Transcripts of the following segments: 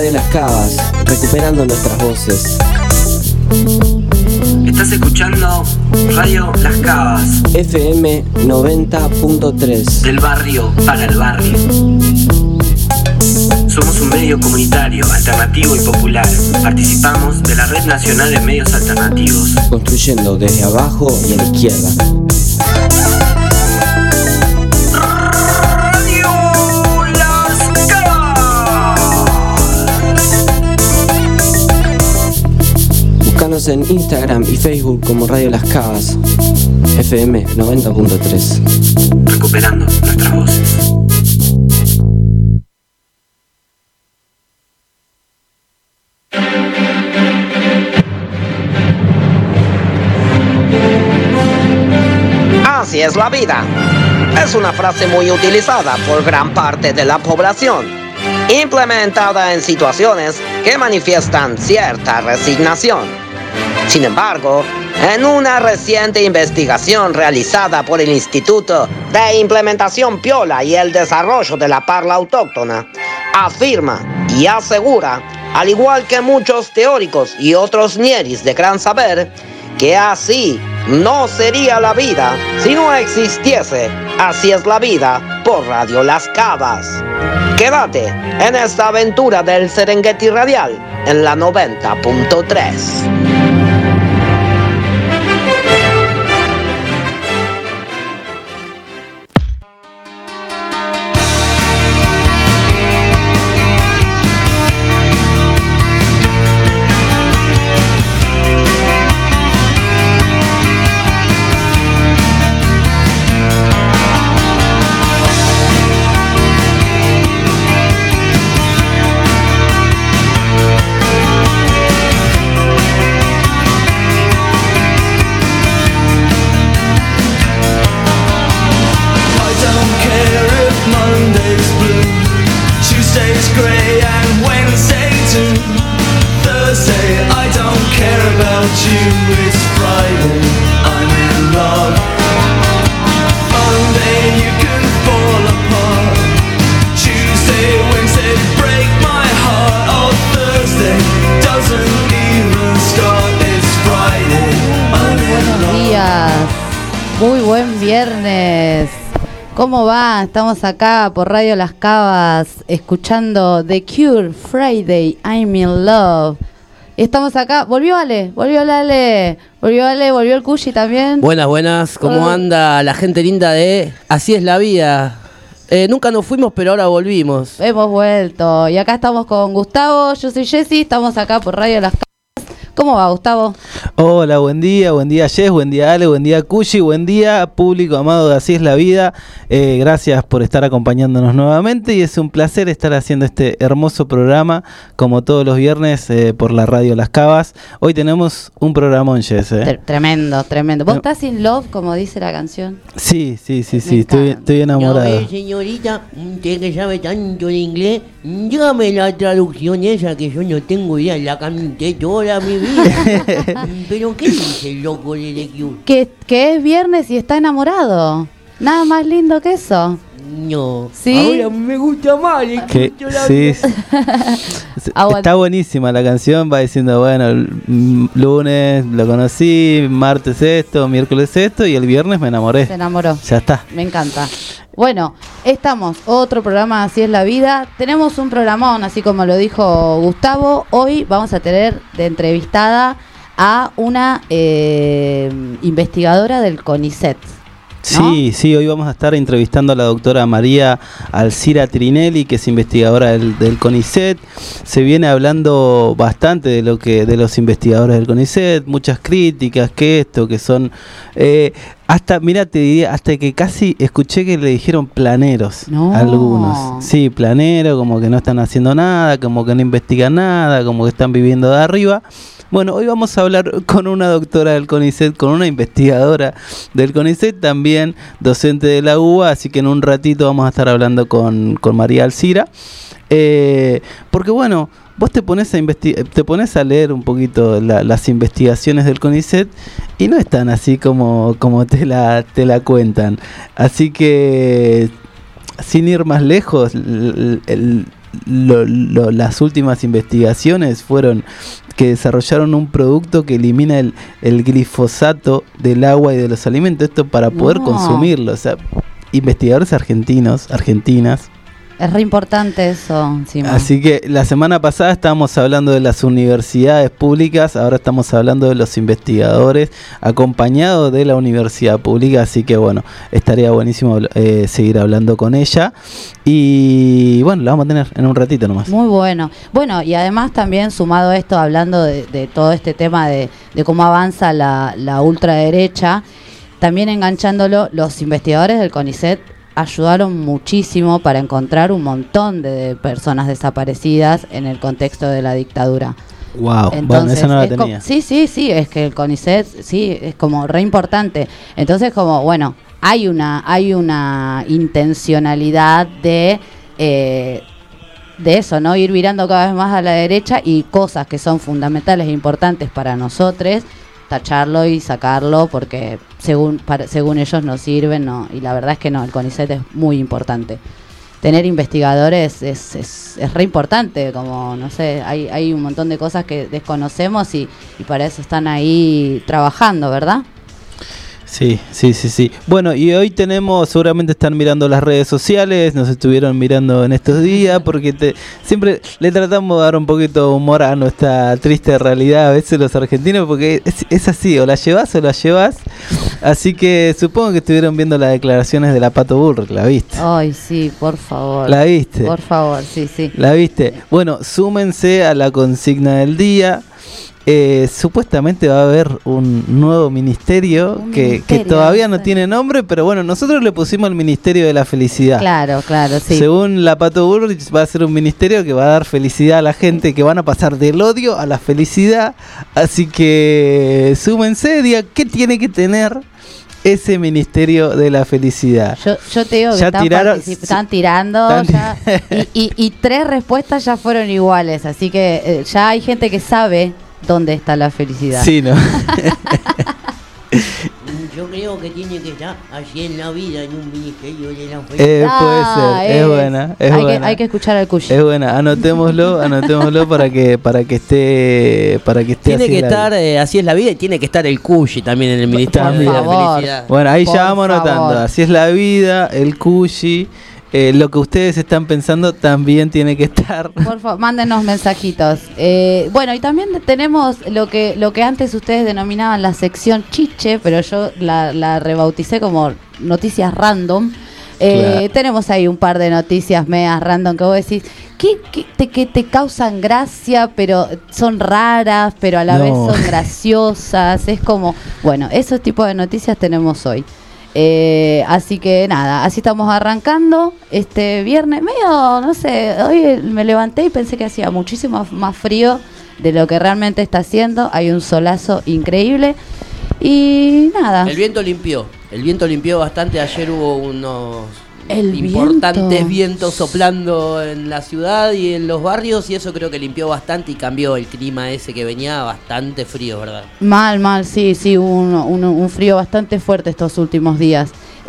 Radio Las Cavas, recuperando nuestras voces. Estás escuchando Radio Las Cavas, FM 90.3. Del barrio para el barrio. Somos un medio comunitario, alternativo y popular. Participamos de la Red Nacional de Medios Alternativos. Construyendo desde abajo y a la izquierda. Radio Las Cavas. Búscanos en Instagram y Facebook como Radio Las Cavas, FM 90.3. Recuperando nuestras voces. Así es la vida. Es una frase muy utilizada por gran parte de la población, implementada en situaciones que manifiestan cierta resignación. Sin embargo, en una reciente investigación realizada por el Instituto de Implementación Piola y el Desarrollo de la Parla Autóctona, afirma y asegura, al igual que muchos teóricos y otros ñeris de gran saber, que así no sería la vida si no existiese Así es la vida por Radio Las Cavas. Quédate en esta aventura del Serengeti Radial en la 90.3. ¿Cómo va? Estamos acá por Radio Las Cavas escuchando The Cure, Friday, I'm in Love. Estamos acá, volvió Ale, volvió el Cushi también. Buenas, ¿cómo anda la gente linda de Así es la vida? Nunca nos fuimos, pero ahora volvimos. Hemos vuelto y acá estamos con Gustavo, yo soy Jessy, estamos acá por Radio Las Cavas. ¿Cómo va, Gustavo? Hola, buen día Jess, buen día Ale, buen día Cushi, buen día público amado de Así es la vida. Gracias por estar acompañándonos nuevamente y es un placer estar haciendo este hermoso programa como todos los viernes por la Radio Las Cavas. Hoy tenemos un programón, Jess. Tremendo. ¿Vos estás in love, como dice la canción? Sí, estoy enamorado. No, señorita, usted que sabe tanto de inglés, dígame la traducción esa que yo no tengo idea, la canté toda mi vida. ¿Pero qué dice el loco de The Cure? Que es viernes y está enamorado. Nada más lindo que eso. No, ¿sí? Ahora me gusta más. Sí. Está buenísima la canción, va diciendo, bueno, el lunes lo conocí, martes esto, miércoles esto y el viernes me enamoré. Se enamoró. Ya está. Me encanta. Bueno, estamos, otro programa Así es la vida. Tenemos un programón, así como lo dijo Gustavo. Hoy vamos a tener de entrevistada a una investigadora del CONICET. ¿no? Sí, hoy vamos a estar entrevistando a la doctora María Alcira Trinelli, que es investigadora del CONICET. Se viene hablando bastante de los investigadores del CONICET, muchas críticas, que son hasta, mira, te diría, hasta que casi escuché que le dijeron planeros, algunos. Sí, planeros, como que no están haciendo nada, como que no investigan nada, como que están viviendo de arriba. Bueno, hoy vamos a hablar con una doctora del CONICET, con una investigadora del CONICET, también docente de la UBA, así que en un ratito vamos a estar hablando con María Alcira. Porque bueno, vos te pones a leer un poquito las investigaciones del CONICET y no están así como te la cuentan. Así que, sin ir más lejos, las últimas investigaciones fueron que desarrollaron un producto que elimina el glifosato del agua y de los alimentos, esto para poder consumirlo. O sea, investigadores argentinas. Es re importante eso encima. Así que la semana pasada estábamos hablando de las universidades públicas, ahora estamos hablando de los investigadores acompañados de la universidad pública, así que bueno, estaría buenísimo seguir hablando con ella y bueno, la vamos a tener en un ratito nomás. Muy bueno. Bueno, y además también sumado a esto, hablando de todo este tema de cómo avanza la ultraderecha, también enganchándolo, los investigadores del CONICET ayudaron muchísimo para encontrar un montón de personas desaparecidas en el contexto de la dictadura. Wow, entonces, bueno, esa no la tenía. Sí, es que el CONICET sí es como re importante. Entonces, como bueno, hay una intencionalidad de eso, ¿no? Ir virando cada vez más a la derecha y cosas que son fundamentales e importantes para nosotros, tacharlo y sacarlo porque según ellos no sirven, no, y la verdad es que no, el CONICET es muy importante. Tener investigadores es re importante, como no sé, hay un montón de cosas que desconocemos y para eso están ahí trabajando, ¿verdad? Sí. Bueno, y hoy seguramente están mirando las redes sociales, nos estuvieron mirando en estos días, porque siempre le tratamos de dar un poquito de humor a nuestra triste realidad a veces los argentinos, porque es así, o la llevas o la llevas. Así que supongo que estuvieron viendo las declaraciones de la Pato Bullrich, ¿la viste? Ay, sí, por favor. ¿La viste? Por favor, sí. ¿La viste? Bueno, súmense a la consigna del día. Supuestamente va a haber un nuevo ministerio que todavía no tiene nombre, pero bueno, nosotros le pusimos el Ministerio de la Felicidad. Claro, sí. Según la Pato Bullrich va a ser un ministerio que va a dar felicidad a la gente, que van a pasar del odio a la felicidad. Así que súmense, digan qué tiene que tener ese Ministerio de la Felicidad. Yo te digo que están tirando ya, y 3 respuestas ya fueron iguales, así que ya hay gente que sabe dónde está la felicidad. Sí, ¿no? Yo creo que tiene que estar allí en la vida, en un ministerio de la felicidad. Puede ser, es buena. Hay que escuchar al Cuyi. Es buena, anotémoslo para que esté tiene así que estar, así es la vida, y tiene que estar el Cuyi también en el Ministerio de la Felicidad. Bueno, ahí ya vamos anotando, así es la vida, el Cuyi. Lo que ustedes están pensando también tiene que estar. Por favor, mándenos mensajitos. Bueno, y también tenemos lo que antes ustedes denominaban la sección chiche, pero yo la rebauticé como noticias random. Claro. Tenemos ahí un par de noticias medias random que vos decís que te causan gracia, pero son raras, pero a la vez son graciosas. Es como, bueno, esos tipos de noticias tenemos hoy. Así que nada, así estamos arrancando este viernes, medio, no sé, hoy me levanté y pensé que hacía muchísimo más frío de lo que realmente está haciendo. Hay un solazo increíble y nada. El viento limpió bastante. Ayer hubo unos importantes vientos soplando en la ciudad y en los barrios, y eso creo que limpió bastante y cambió el clima ese que venía bastante frío, ¿verdad? Mal, sí, un frío bastante fuerte estos últimos días.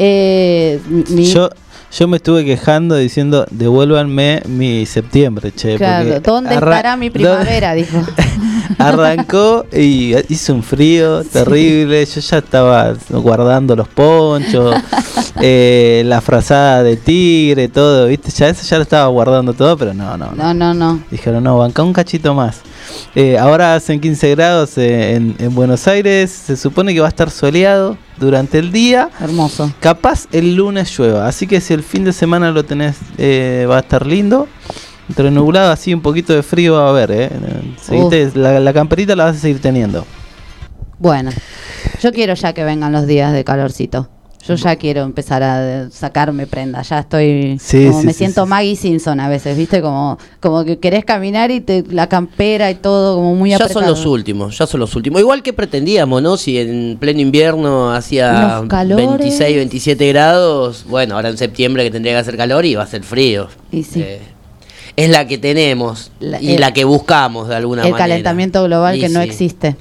Yo me estuve quejando diciendo, devuélvanme mi septiembre, che. Claro, ¿dónde estará mi primavera? Dijo. Arrancó y hizo un frío terrible. Yo ya estaba guardando los ponchos, la frazada de tigre, todo, ¿viste? Eso ya lo estaba guardando todo, pero no. Dijeron, no, banca un cachito más. Ahora hacen 15 grados en Buenos Aires. Se supone que va a estar soleado durante el día. Hermoso. Capaz el lunes llueva. Así que si el fin de semana lo tenés, va a estar lindo. Entre nublado, así un poquito de frío va a haber. La camperita la vas a seguir teniendo. Bueno, yo quiero ya que vengan los días de calorcito. Yo ya quiero empezar a sacarme prenda. Ya estoy, me siento Maggie Simpson a veces, ¿viste? Como que querés caminar y la campera y todo como muy apretado. Ya son los últimos. Igual que pretendíamos, ¿no? Si en pleno invierno hacía 26, 27 grados, bueno, ahora en septiembre que tendría que hacer calor y va a hacer frío. Y sí. Es la que tenemos y la que buscamos de alguna manera. El calentamiento global que no existe.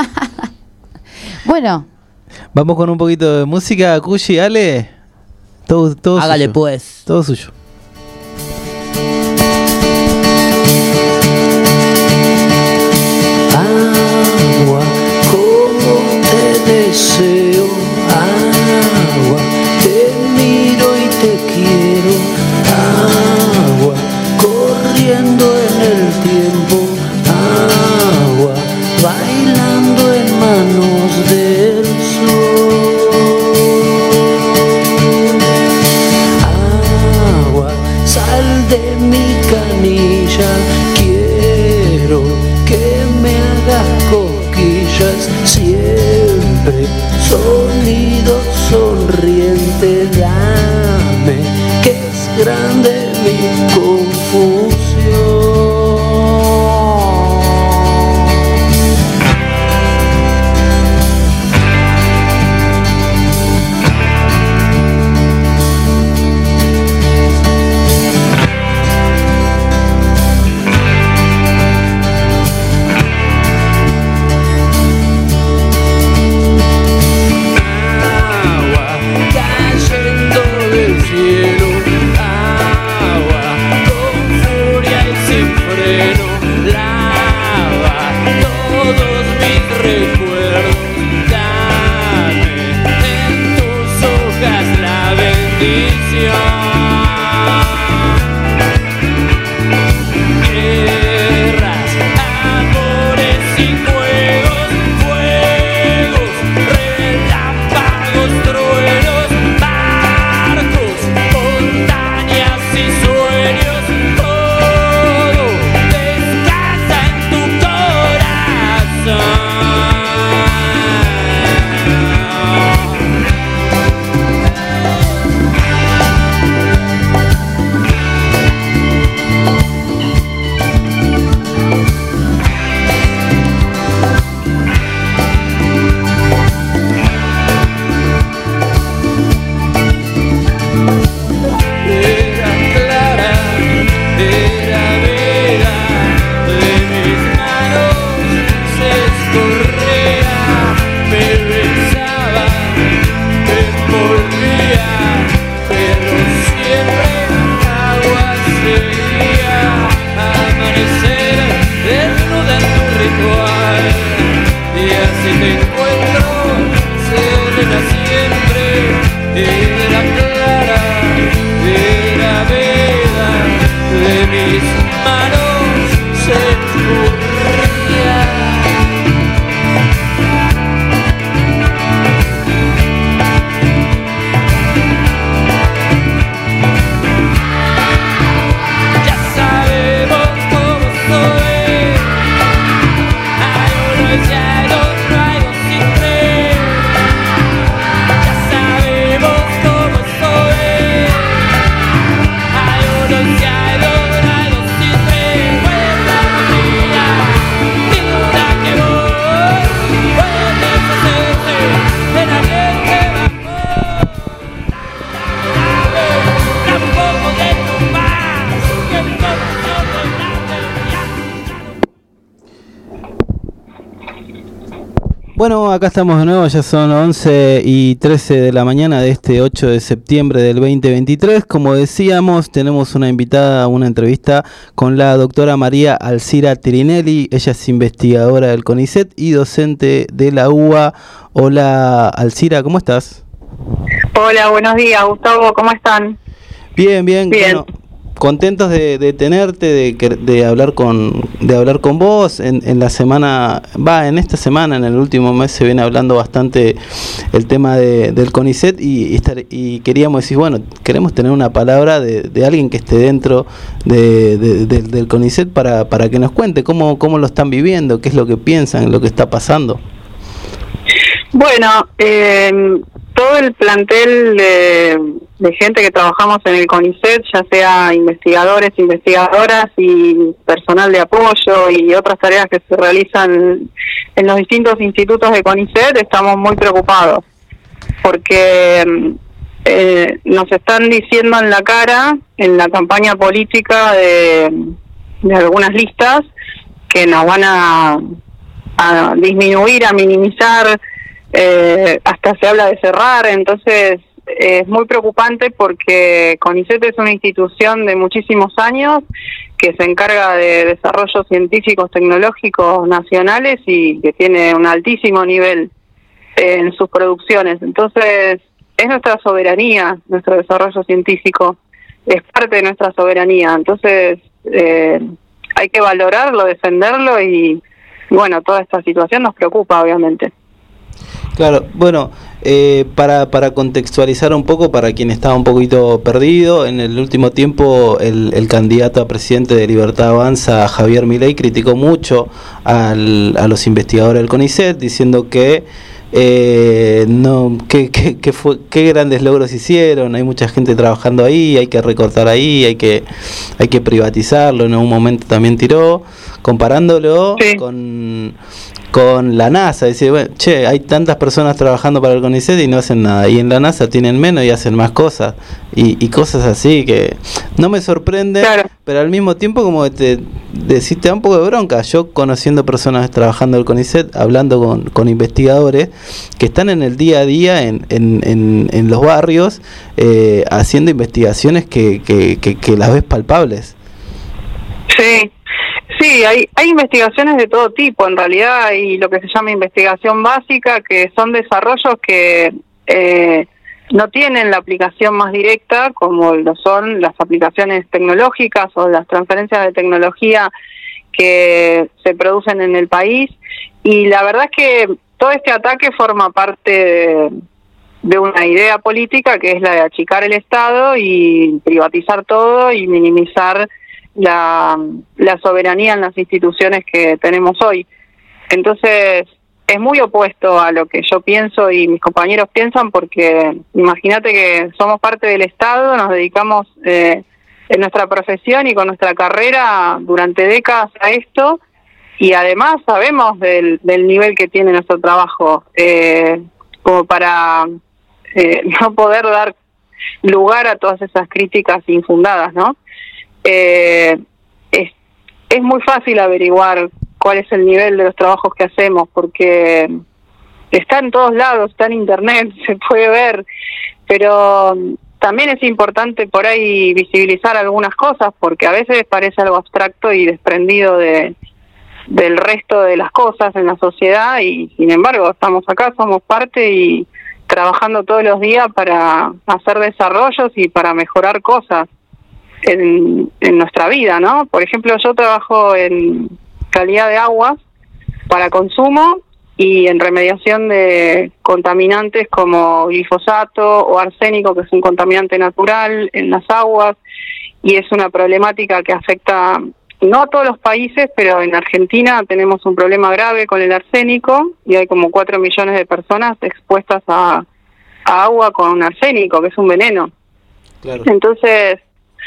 Bueno. Vamos con un poquito de música, Cuyi, Ale. Todo hágale suyo. Pues. Todo suyo. Bueno, acá estamos de nuevo, ya son 11:13 de la mañana de este 8 de septiembre del 2023. Como decíamos, tenemos una invitada, una entrevista con la doctora María Alcira Trinelli. Ella es investigadora del CONICET y docente de la UBA. Hola Alcira, ¿cómo estás? Hola, buenos días, Gustavo, ¿cómo están? Bien. Bueno, contentos de tenerte, de hablar con vos. En la semana, en esta semana, en el último mes se viene hablando bastante el tema del CONICET y queríamos decir, bueno, queremos tener una palabra de alguien que esté dentro del CONICET para que nos cuente cómo lo están viviendo, qué es lo que piensan, lo que está pasando. Bueno, todo el plantel de gente que trabajamos en el CONICET, ya sea investigadores, investigadoras y personal de apoyo y otras tareas que se realizan en los distintos institutos de CONICET, estamos muy preocupados porque nos están diciendo en la cara, en la campaña política de algunas listas, que nos van a disminuir, a minimizar, hasta se habla de cerrar. Entonces es muy preocupante porque CONICET es una institución de muchísimos años que se encarga de desarrollos científicos tecnológicos nacionales y que tiene un altísimo nivel en sus producciones. Entonces es nuestra soberanía, nuestro desarrollo científico es parte de nuestra soberanía. Entonces hay que valorarlo, defenderlo y bueno, toda esta situación nos preocupa, obviamente. Claro, bueno, para contextualizar un poco, para quien estaba un poquito perdido, en el último tiempo el candidato a presidente de Libertad Avanza, Javier Milei, criticó mucho a los investigadores del CONICET, diciendo que qué grandes logros hicieron, hay mucha gente trabajando ahí, hay que recortar ahí, hay que privatizarlo. En un momento también tiró, comparándolo con la NASA, decir, bueno, hay tantas personas trabajando para el CONICET y no hacen nada, y en la NASA tienen menos y hacen más cosas, y cosas así que no me sorprende, claro. Pero al mismo tiempo como que te da un poco de bronca. Yo conociendo personas trabajando en el CONICET, hablando con investigadores que están en el día a día en los barrios, haciendo investigaciones que las ves palpables. Sí, hay investigaciones de todo tipo. En realidad hay lo que se llama investigación básica, que son desarrollos que no tienen la aplicación más directa, como lo son las aplicaciones tecnológicas o las transferencias de tecnología que se producen en el país. Y la verdad es que todo este ataque forma parte de una idea política que es la de achicar el Estado y privatizar todo y minimizar la soberanía en las instituciones que tenemos hoy. Entonces es muy opuesto a lo que yo pienso y mis compañeros piensan, porque imagínate que somos parte del Estado, nos dedicamos en nuestra profesión y con nuestra carrera durante décadas a esto, y además sabemos del nivel que tiene nuestro trabajo, como para no poder dar lugar a todas esas críticas infundadas, ¿no? Es muy fácil averiguar cuál es el nivel de los trabajos que hacemos, porque está en todos lados, está en internet, se puede ver, pero también es importante por ahí visibilizar algunas cosas, porque a veces parece algo abstracto y desprendido del resto de las cosas en la sociedad, y sin embargo estamos acá, somos parte y trabajando todos los días para hacer desarrollos y para mejorar cosas en nuestra vida, ¿no? Por ejemplo, yo trabajo en calidad de aguas para consumo y en remediación de contaminantes como glifosato o arsénico, que es un contaminante natural en las aguas, y es una problemática que afecta no a todos los países, pero en Argentina tenemos un problema grave con el arsénico y hay como 4 millones de personas expuestas a agua con arsénico, que es un veneno. Claro. Entonces,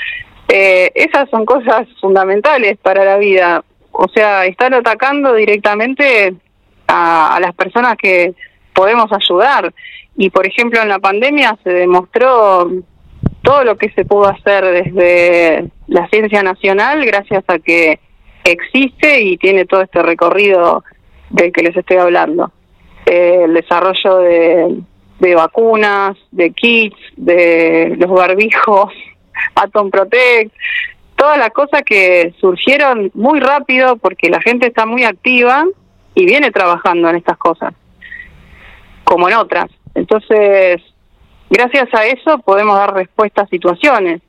esas son cosas fundamentales para la vida. O sea, están atacando directamente a las personas que podemos ayudar. Y, por ejemplo, en la pandemia se demostró todo lo que se pudo hacer desde la ciencia nacional gracias a que existe y tiene todo este recorrido del que les estoy hablando. el desarrollo de vacunas, de kits, de los barbijos, Atom Protect, todas las cosas que surgieron muy rápido porque la gente está muy activa y viene trabajando en estas cosas, como en otras. Entonces, gracias a eso podemos dar respuesta a situaciones.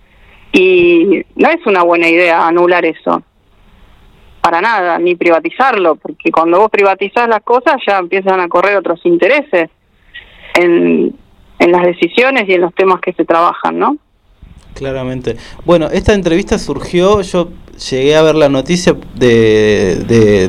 Y no es una buena idea anular eso, para nada, ni privatizarlo, porque cuando vos privatizás las cosas ya empiezan a correr otros intereses en las decisiones y en los temas que se trabajan, ¿no? Claramente. Bueno, esta entrevista surgió, yo llegué a ver la noticia de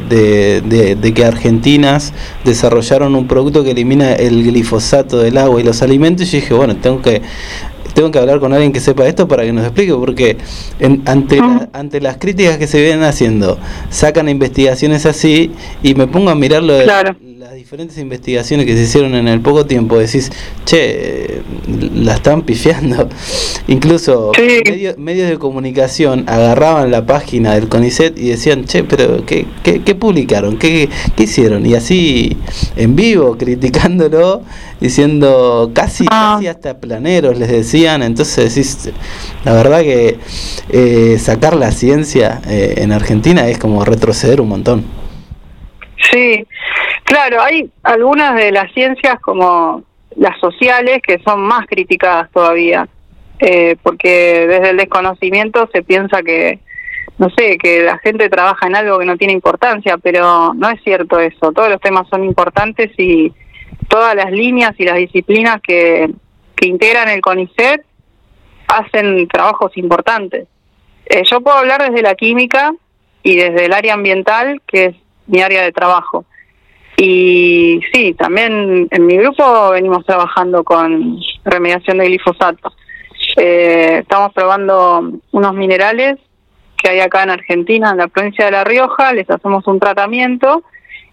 que argentinas desarrollaron un producto que elimina el glifosato del agua y los alimentos, y yo dije, bueno, tengo que hablar con alguien que sepa esto para que nos explique, porque ante las críticas que se vienen haciendo, sacan investigaciones así, y me pongo a mirar las diferentes investigaciones que se hicieron en el poco tiempo, decís, che, la están pifiando. Incluso medios de comunicación agarraban la página del CONICET y decían, che, pero ¿qué publicaron? ¿Qué hicieron? Y así, en vivo, criticándolo, diciendo casi hasta planeros les decían. Entonces decís, la verdad que sacar la ciencia en Argentina es como retroceder un montón. Sí, claro, hay algunas de las ciencias como las sociales que son más criticadas todavía, porque desde el desconocimiento se piensa que, no sé, que la gente trabaja en algo que no tiene importancia, pero no es cierto eso. Todos los temas son importantes y todas las líneas y las disciplinas que integran el CONICET hacen trabajos importantes. Yo puedo hablar desde la química y desde el área ambiental, que es mi área de trabajo. Y sí, también en mi grupo venimos trabajando con remediación de glifosato. Estamos probando unos minerales que hay acá en Argentina, en la provincia de La Rioja, les hacemos un tratamiento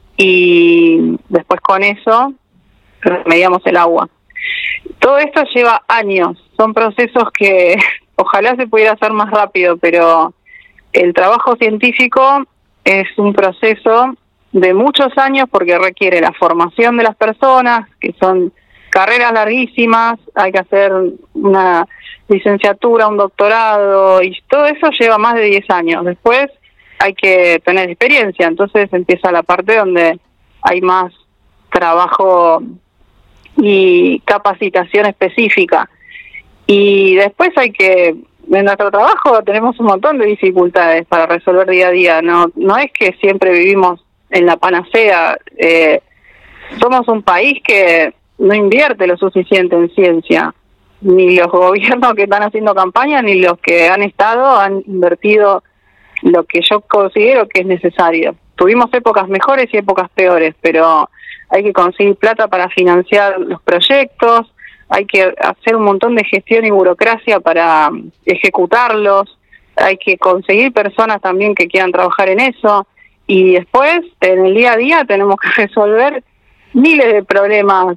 y después con eso remediamos el agua. Todo esto lleva años, son procesos que ojalá se pudiera hacer más rápido, pero el trabajo científico es un proceso de muchos años porque requiere la formación de las personas, que son carreras larguísimas, hay que hacer una licenciatura, un doctorado, y todo eso lleva más de 10 años. Después hay que tener experiencia, entonces empieza la parte donde hay más trabajo y capacitación específica. Y después en nuestro trabajo tenemos un montón de dificultades para resolver día a día, no es que siempre vivimos en la panacea. Somos un país que no invierte lo suficiente en ciencia, ni los gobiernos que están haciendo campaña, ni los que han invertido lo que yo considero que es necesario. Tuvimos épocas mejores y épocas peores, pero hay que conseguir plata para financiar los proyectos, hay que hacer un montón de gestión y burocracia para ejecutarlos, hay que conseguir personas también que quieran trabajar en eso, y después, en el día a día, tenemos que resolver miles de problemas.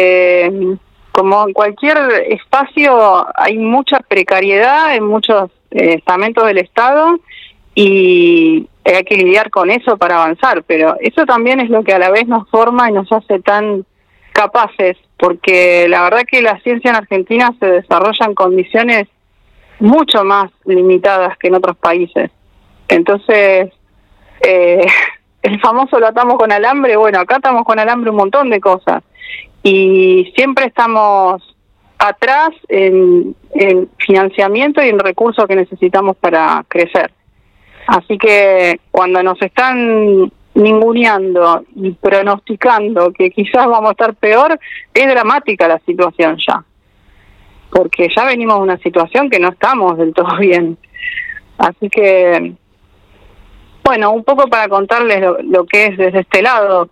Como en cualquier espacio, hay mucha precariedad en muchos estamentos del Estado, y hay que lidiar con eso para avanzar, pero eso también es lo que a la vez nos forma y nos hace tan capaces, porque la verdad que la ciencia en Argentina se desarrolla en condiciones mucho más limitadas que en otros países. Entonces, el famoso lo atamos con alambre, bueno, acá atamos con alambre un montón de cosas, y siempre estamos atrás en financiamiento y en recursos que necesitamos para crecer. Así que cuando nos están ninguneando y pronosticando que quizás vamos a estar peor, es dramática la situación ya, porque ya venimos de una situación que no estamos del todo bien. Así que, bueno, un poco para contarles lo que es desde este lado.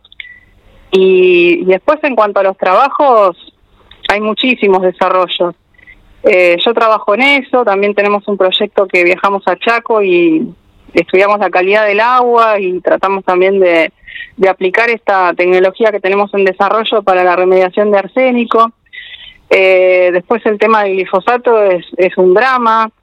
Y después, en cuanto a los trabajos, hay muchísimos desarrollos. Yo trabajo en eso, también tenemos un proyecto que viajamos a Chaco y estudiamos la calidad del agua y tratamos también de aplicar esta tecnología que tenemos en desarrollo para la remediación de arsénico. Después el tema del glifosato es un drama,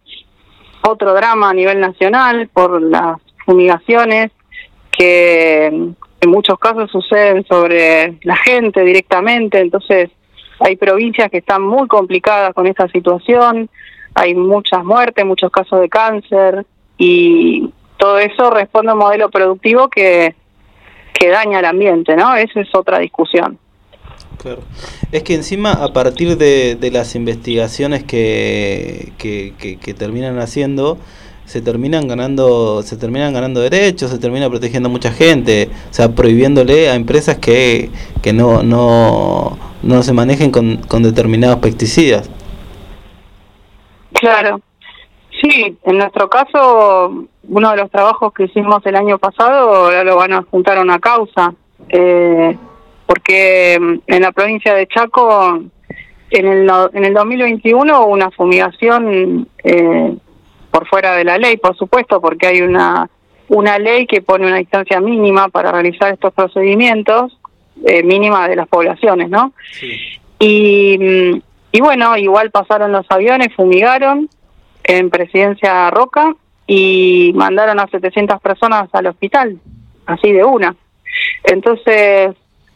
otro drama a nivel nacional por las fumigaciones que en muchos casos suceden sobre la gente directamente, entonces hay provincias que están muy complicadas con esta situación, hay muchas muertes, muchos casos de cáncer, y todo eso responde a un modelo productivo que daña el ambiente, ¿no? Esa es otra discusión. Claro. Es que encima, a partir de las investigaciones que terminan haciendo, se terminan ganando derechos, se termina protegiendo a mucha gente, o sea, prohibiéndole a empresas que no se manejen con determinados pesticidas. Claro. Sí, en nuestro caso, uno de los trabajos que hicimos el año pasado, ahora lo van a juntar a una causa, porque en la provincia de Chaco, en el 2021 hubo una fumigación por fuera de la ley, por supuesto, porque hay una ley que pone una distancia mínima para realizar estos procedimientos, mínima de las poblaciones, ¿no? Sí. Y bueno, igual pasaron los aviones, fumigaron en Presidencia Roca y mandaron a 700 personas al hospital, así de una. Entonces,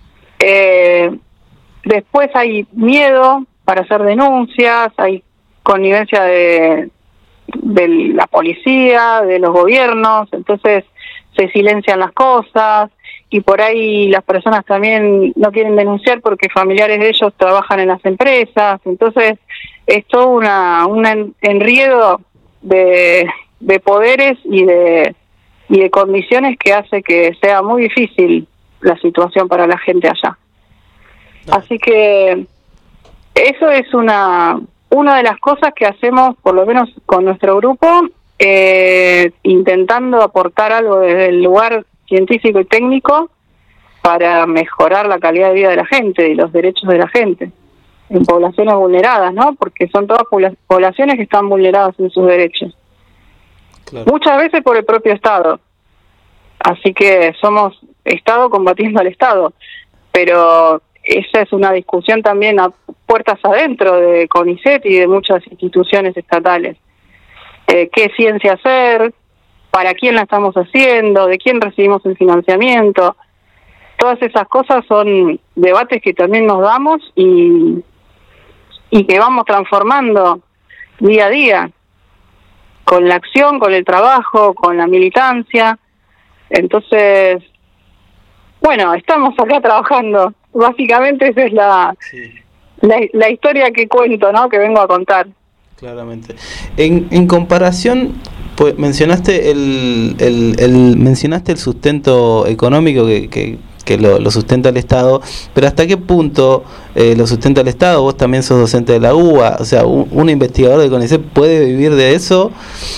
después hay miedo para hacer denuncias, hay connivencia de la policía, de los gobiernos, entonces se silencian las cosas y por ahí las personas también no quieren denunciar porque familiares de ellos trabajan en las empresas, entonces es todo un enredo de poderes y de condiciones que hace que sea muy difícil la situación para la gente allá. Así que eso es una de las cosas que hacemos, por lo menos con nuestro grupo, intentando aportar algo desde el lugar científico y técnico para mejorar la calidad de vida de la gente y los derechos de la gente en poblaciones vulneradas, ¿no? Porque son todas poblaciones que están vulneradas en sus derechos. Claro. Muchas veces por el propio Estado. Así que somos Estado combatiendo al Estado. Pero esa es una discusión también a puertas adentro de CONICET y de muchas instituciones estatales. ¿Qué ciencia hacer? ¿Para quién la estamos haciendo? ¿De quién recibimos el financiamiento? Todas esas cosas son debates que también nos damos y que vamos transformando día a día, con la acción, con el trabajo, con la militancia. Entonces, bueno, estamos acá trabajando. Básicamente esa es la historia que cuento, ¿no? Que vengo a contar. Claramente. En comparación, pues mencionaste mencionaste el sustento económico que lo sustenta el Estado, pero ¿hasta qué punto lo sustenta el Estado? Vos también sos docente de la UBA, o sea, un investigador de CONICET puede vivir de eso,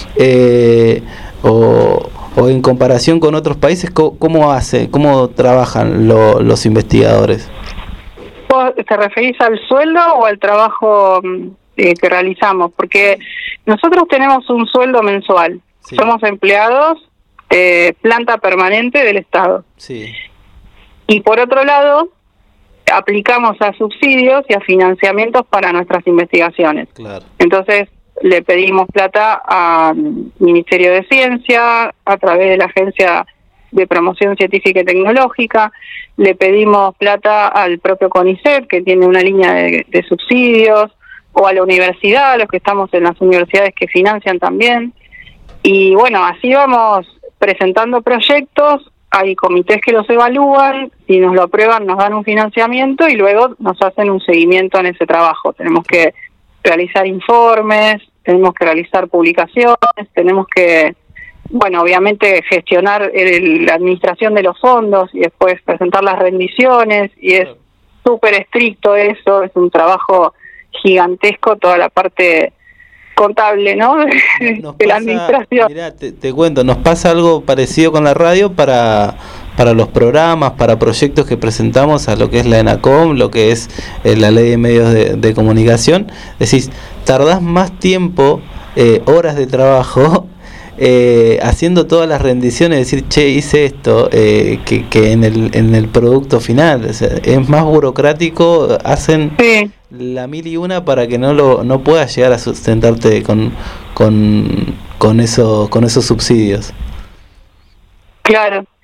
o en comparación con otros países, ¿cómo trabajan los investigadores? ¿Vos te referís al sueldo o al trabajo que realizamos? Porque nosotros tenemos un sueldo mensual, sí. Somos empleados planta permanente del Estado. Sí. Y por otro lado, aplicamos a subsidios y a financiamientos para nuestras investigaciones. Claro. Entonces, le pedimos plata al Ministerio de Ciencia, a través de la Agencia de Promoción Científica y Tecnológica, le pedimos plata al propio CONICET, que tiene una línea de subsidios, o a la universidad, los que estamos en las universidades que financian también. Y bueno, así vamos presentando proyectos, hay comités que los evalúan, si nos lo aprueban nos dan un financiamiento y luego nos hacen un seguimiento en ese trabajo. Tenemos que realizar informes, tenemos que realizar publicaciones, tenemos que, bueno, obviamente gestionar la administración de los fondos y después presentar las rendiciones, y es súper estricto eso, es un trabajo gigantesco toda la parte contable, ¿no? De la administración. Mirá, te cuento, nos pasa algo parecido con la radio para los programas, para proyectos que presentamos a lo que es la ENACOM, lo que es la Ley de Medios de Comunicación. Decís, tardás más tiempo, horas de trabajo, haciendo todas las rendiciones, decir, che, hice esto, que en el producto final. O sea, es más burocrático, hacen la mil y una para que no puedas llegar a sustentarte con esos subsidios. Claro.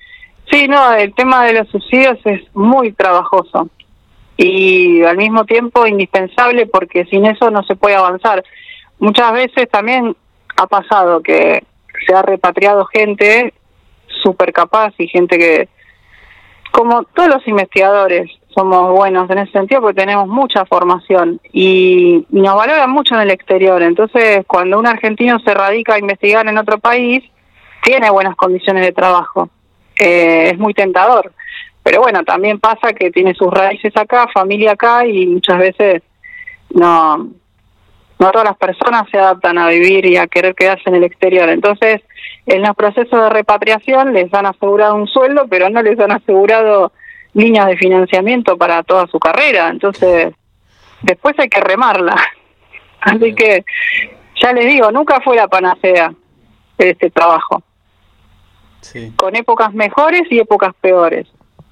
Sí, no, el tema de los subsidios es muy trabajoso y al mismo tiempo indispensable porque sin eso no se puede avanzar. Muchas veces también ha pasado que se ha repatriado gente súper capaz y gente que, como todos los investigadores, somos buenos en ese sentido porque tenemos mucha formación y nos valoran mucho en el exterior. Entonces, cuando un argentino se radica a investigar en otro país, tiene buenas condiciones de trabajo. Es muy tentador. Pero bueno, también pasa que tiene sus raíces acá, familia acá, y muchas veces no todas las personas se adaptan a vivir y a querer quedarse en el exterior. Entonces, en los procesos de repatriación les han asegurado un sueldo, pero no les han asegurado líneas de financiamiento para toda su carrera. Entonces, después hay que remarla. Así que, ya les digo, nunca fue la panacea este trabajo. Sí. Con épocas mejores y épocas peores.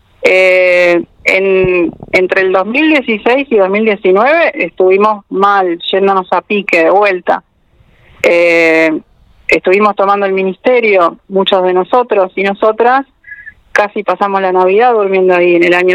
Entre el 2016 y 2019 estuvimos mal, yéndonos a pique de vuelta. Estuvimos tomando el ministerio, muchos de nosotros y nosotras, casi pasamos la Navidad durmiendo ahí en el año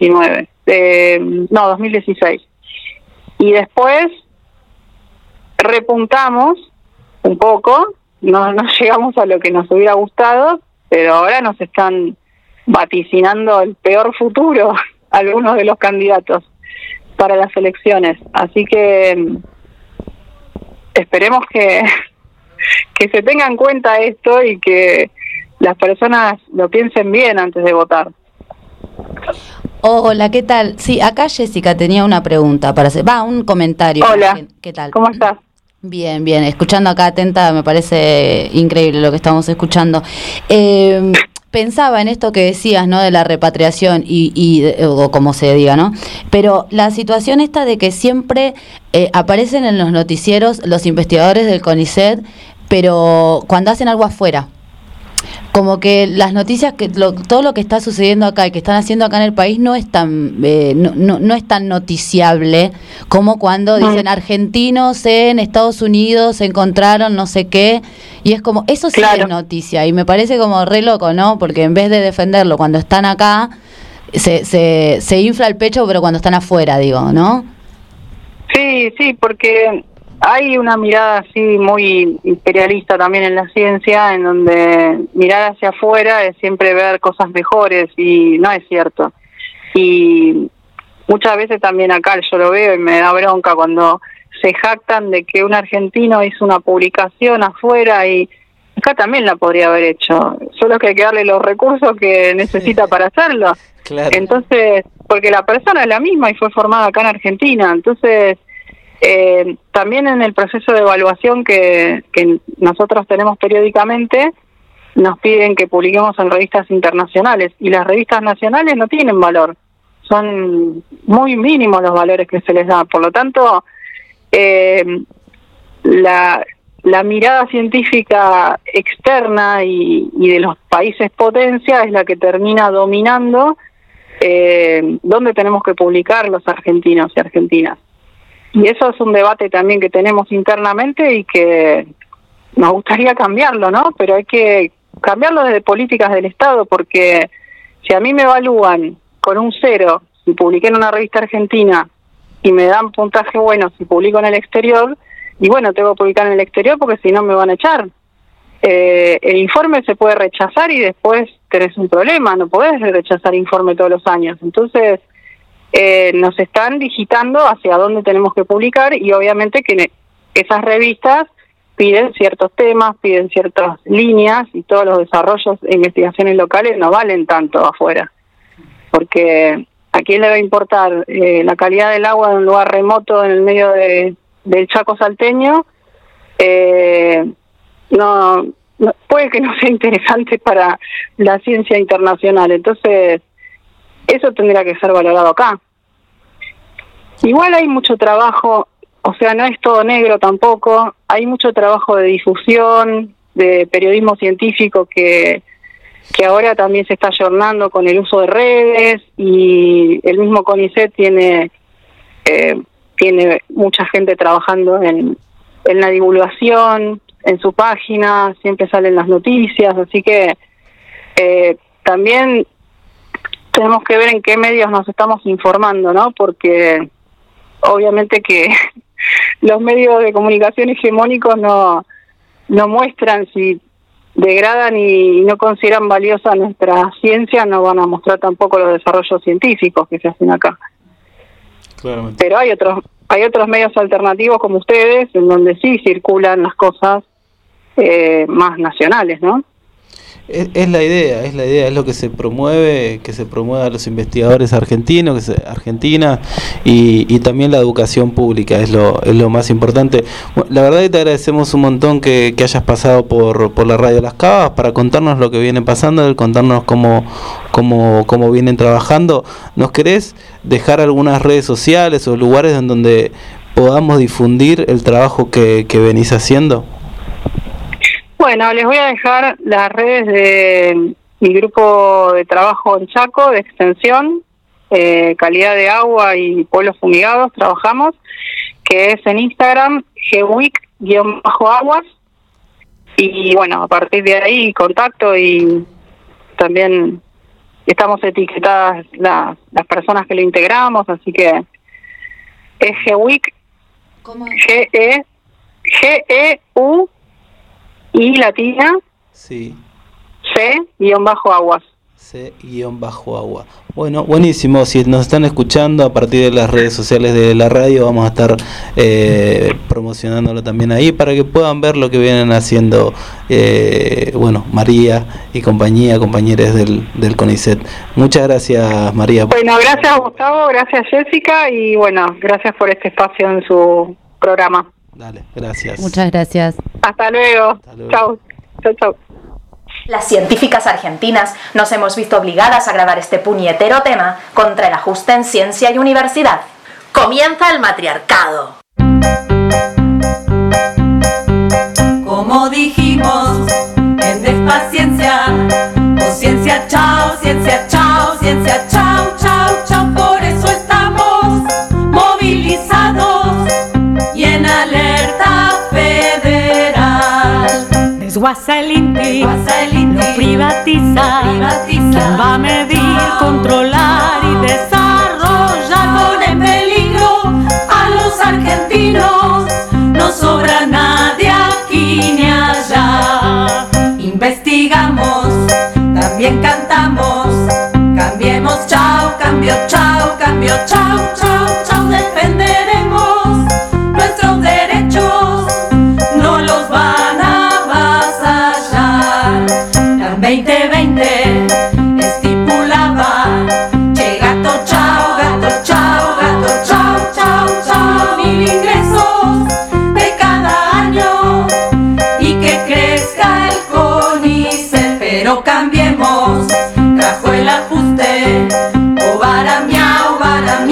2016. Y después repuntamos un poco, no llegamos a lo que nos hubiera gustado, pero ahora nos están vaticinando el peor futuro algunos de los candidatos para las elecciones. Así que esperemos que se tenga en cuenta esto y que las personas lo piensen bien antes de votar. Hola, ¿qué tal? Sí, acá Jessica tenía una pregunta para hacer, un comentario. Hola, ¿qué tal? ¿Cómo estás? Bien, escuchando acá atenta, me parece increíble lo que estamos escuchando. Pensaba en esto que decías, ¿no? De la repatriación o como se diga, ¿no? Pero la situación esta de que siempre aparecen en los noticieros los investigadores del CONICET, pero cuando hacen algo afuera. Como que las noticias, todo lo que está sucediendo acá y que están haciendo acá en el país no es tan no es tan noticiable como cuando dicen argentinos en Estados Unidos se encontraron no sé qué, y es como, eso sí es noticia, y me parece como re loco, ¿no? Porque en vez de defenderlo cuando están acá, se infla el pecho, pero cuando están afuera, digo, ¿no? Sí, porque hay una mirada así muy imperialista también en la ciencia, en donde mirar hacia afuera es siempre ver cosas mejores, y no es cierto. Y muchas veces también acá yo lo veo y me da bronca cuando se jactan de que un argentino hizo una publicación afuera, y acá también la podría haber hecho, solo que hay que darle los recursos que necesita para hacerlo. Claro. Entonces, porque la persona es la misma y fue formada acá en Argentina, entonces también en el proceso de evaluación que nosotros tenemos periódicamente, nos piden que publiquemos en revistas internacionales, y las revistas nacionales no tienen valor, son muy mínimos los valores que se les da. Por lo tanto, la mirada científica externa y de los países potencia es la que termina dominando dónde tenemos que publicar los argentinos y argentinas. Y eso es un debate también que tenemos internamente y que nos gustaría cambiarlo, ¿no? Pero hay que cambiarlo desde políticas del Estado, porque si a mí me evalúan con un 0 si publiqué en una revista argentina y me dan puntaje bueno si publico en el exterior, y bueno, tengo que publicar en el exterior porque si no me van a echar. El informe se puede rechazar y después tenés un problema, no podés rechazar informe todos los años. Entonces, nos están digitando hacia dónde tenemos que publicar, y obviamente que esas revistas piden ciertos temas, piden ciertas líneas, y todos los desarrollos e investigaciones locales no valen tanto afuera, porque ¿a quién le va a importar la calidad del agua de un lugar remoto en el medio del Chaco salteño? No, puede que no sea interesante para la ciencia internacional. Entonces, eso tendrá que ser valorado acá. Igual hay mucho trabajo, o sea, no es todo negro tampoco, hay mucho trabajo de difusión, de periodismo científico que ahora también se está ayornando con el uso de redes, y el mismo CONICET tiene mucha gente trabajando en la divulgación, en su página, siempre salen las noticias, así que también tenemos que ver en qué medios nos estamos informando, ¿no? Porque obviamente que los medios de comunicación hegemónicos no muestran, si degradan y no consideran valiosa nuestra ciencia, no van a mostrar tampoco los desarrollos científicos que se hacen acá. Claramente. Pero hay otros medios alternativos como ustedes, en donde sí circulan las cosas más nacionales, ¿no? Es la idea, es lo que se promueve, que se promueva a los investigadores argentinos, Argentina, y también la educación pública es lo más importante. Bueno, la verdad que te agradecemos un montón que hayas pasado por la Radio Las Cavas para contarnos lo que viene pasando, contarnos cómo vienen trabajando. ¿Nos querés dejar algunas redes sociales o lugares en donde podamos difundir el trabajo que venís haciendo? Bueno, les voy a dejar las redes de mi grupo de trabajo en Chaco, de extensión, calidad de agua y pueblos fumigados, trabajamos, que es en Instagram, GWIC_aguas, y bueno, a partir de ahí contacto, y también estamos etiquetadas las personas que lo integramos, así que es GWIC, GEU y latina, sí, C_aguas. C_agua. Bueno, buenísimo. Si nos están escuchando a partir de las redes sociales de la radio, vamos a estar promocionándolo también ahí para que puedan ver lo que vienen haciendo María y compañeros del CONICET. Muchas gracias, María. Bueno, gracias Gustavo, gracias Jessica, y bueno, gracias por este espacio en su programa. Dale, gracias. Muchas gracias. Hasta luego. Chau. Las científicas argentinas nos hemos visto obligadas a grabar este puñetero tema contra el ajuste en ciencia y universidad. Comienza el matriarcado. Como dijimos en Despaciencia, o ciencia chao, ciencia chao, ciencia chao, chao, chao. Por eso estamos movilizados y en alerta federal. Desguaza el INPI, lo privatiza. ¿Quién va a medir, controlar y desarrollar? Pone en peligro a los argentinos, no sobra nadie aquí ni allá. Investigamos, también cantamos, cambiemos, chao, cambio, chao, chao, chao. Defenderemos nuestros derechos, no los van a avasallar. La 2020 estipulaba, che gato, chao, chao, chao. 1000 ingresos de cada año y que crezca el CONICET. Pero cambiemos, trajo el ajuste, o vara miau,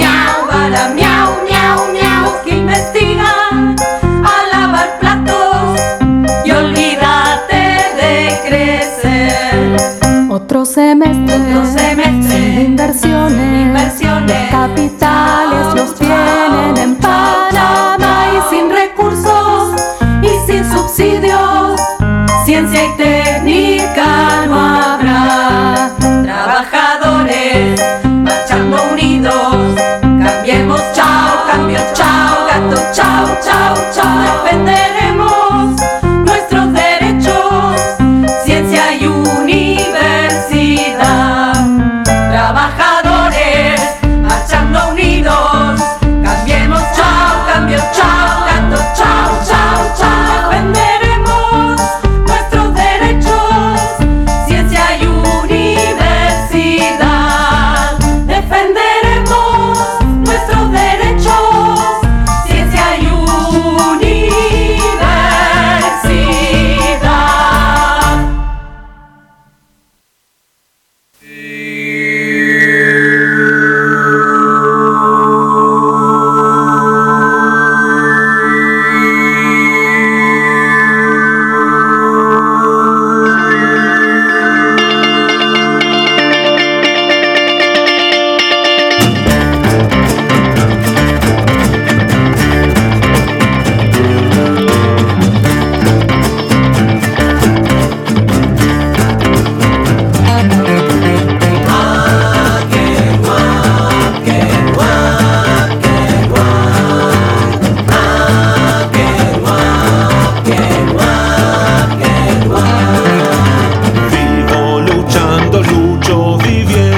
miau, que investigan a lavar platos y olvídate de crecer. Otro semestre sin inversiones, los capitales los tienen en Panamá, y sin recursos y sin subsidios, ciencia y técnica no habrá. Trabajadores marchando unidos, cambiemos, chao, cambio, chao, gato, chao, chao. Defenderemos nuestros derechos, ciencia y universidad. Trabajadores marchando unidos, cambiemos, chao, cambio, chao, gato, chao, chao. Defenderemos nuestros derechos,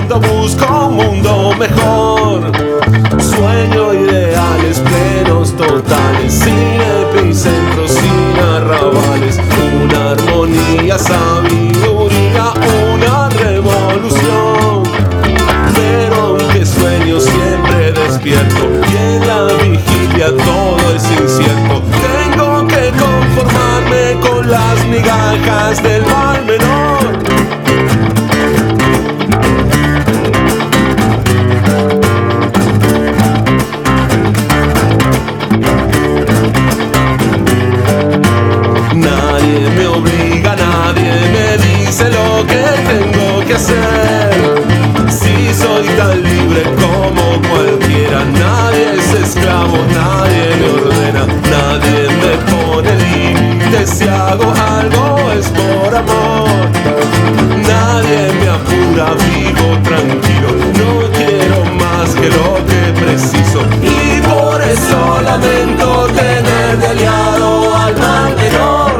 cuando busco un mundo mejor. Sueño ideales plenos totales, sin epicentros, sin arrabales. Una armonía, sabiduría, una revolución. Pero aunque sueño siempre despierto y en la vigilia todo es incierto, tengo que conformarme con las migajas del mal menor. Nadie me obliga, nadie me dice lo que tengo que hacer. Si soy tan libre como cualquiera, nadie es esclavo, nadie me ordena, nadie me pone límites. Si hago algo es por amor, nadie me apura, vivo tranquilo, no quiero más que lo que preciso. Y por eso lamento tener de aliado al mal menor.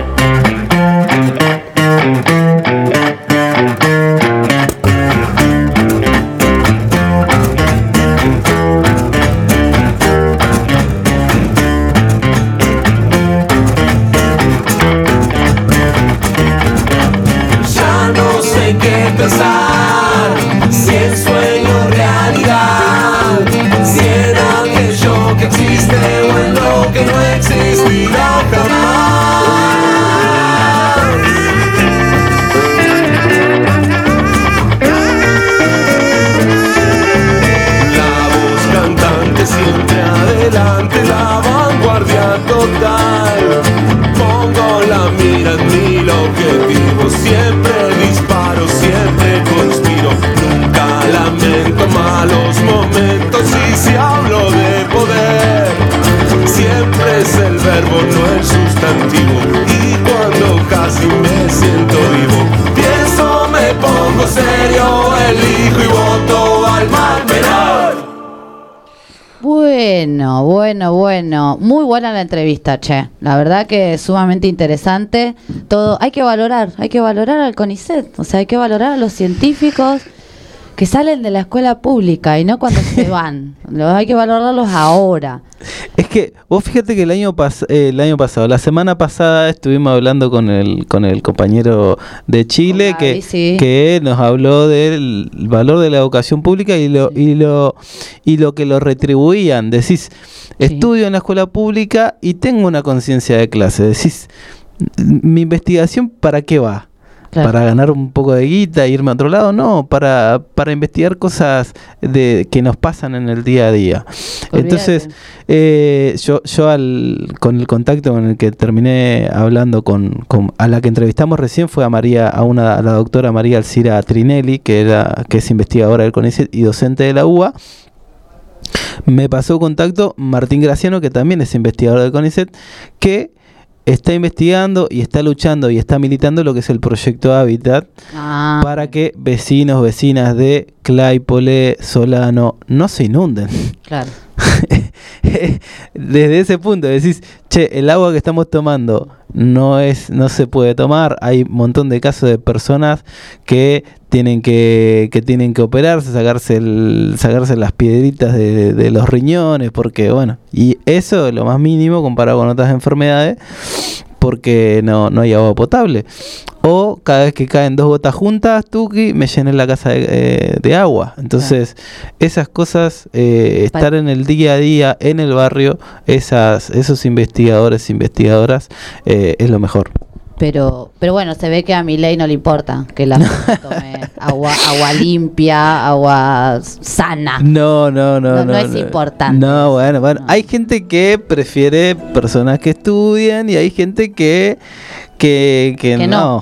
Si el sueño realidad, si en aquello que existe o en lo que no existirá jamás. La voz cantante siempre adelante, la vanguardia total. Pongo la mira en mi objetivo, siempre disparo, siempre conspiro, nunca lamento malos momentos. Y si hablo de poder, siempre es el verbo, no el sustantivo. Y cuando casi me siento vivo, pienso, me pongo serio, elijo y voto al mal menor. Bueno. Muy buena la entrevista, che. La verdad que es sumamente interesante. Todo, hay que valorar al CONICET. O sea, hay que valorar a los científicos que salen de la escuela pública y no cuando se van. Hay que valorarlos ahora. Es que vos fíjate que el año pasado, la semana pasada estuvimos hablando con el compañero de Chile que nos habló del valor de la educación pública y lo que lo retribuían. Decís, estudio en la escuela pública y tengo una conciencia de clase. Decís, mi investigación ¿para qué va? Claro. ¿Para ganar un poco de guita e irme a otro lado? No, para investigar cosas que nos pasan en el día a día. Olvídate. Entonces, yo con el contacto con el que terminé hablando a la que entrevistamos recién fue a la doctora María Alcira Trinelli, que es investigadora del CONICET y docente de la UBA. Me pasó contacto Martín Graciano, que también es investigador del CONICET, que está investigando y está luchando y está militando lo que es el proyecto Hábitat para que vecinos, vecinas de Claypole, Solano no se inunden. Claro. Desde ese punto decís, che, el agua que estamos tomando no se puede tomar. Hay un montón de casos de personas que tienen que operarse, sacarse las piedritas de los riñones, porque bueno, y eso es lo más mínimo comparado con otras enfermedades, porque no hay agua potable. O cada vez que caen 2 gotas juntas, tuki, me llené la casa de agua. Entonces, esas cosas, estar en el día a día, en el barrio, esos investigadores, investigadoras, es lo mejor. Pero bueno, se ve que a Milei no le importa que la gente tome agua limpia, agua sana. No es importante. No, bueno, hay gente que prefiere personas que estudian y hay gente que no.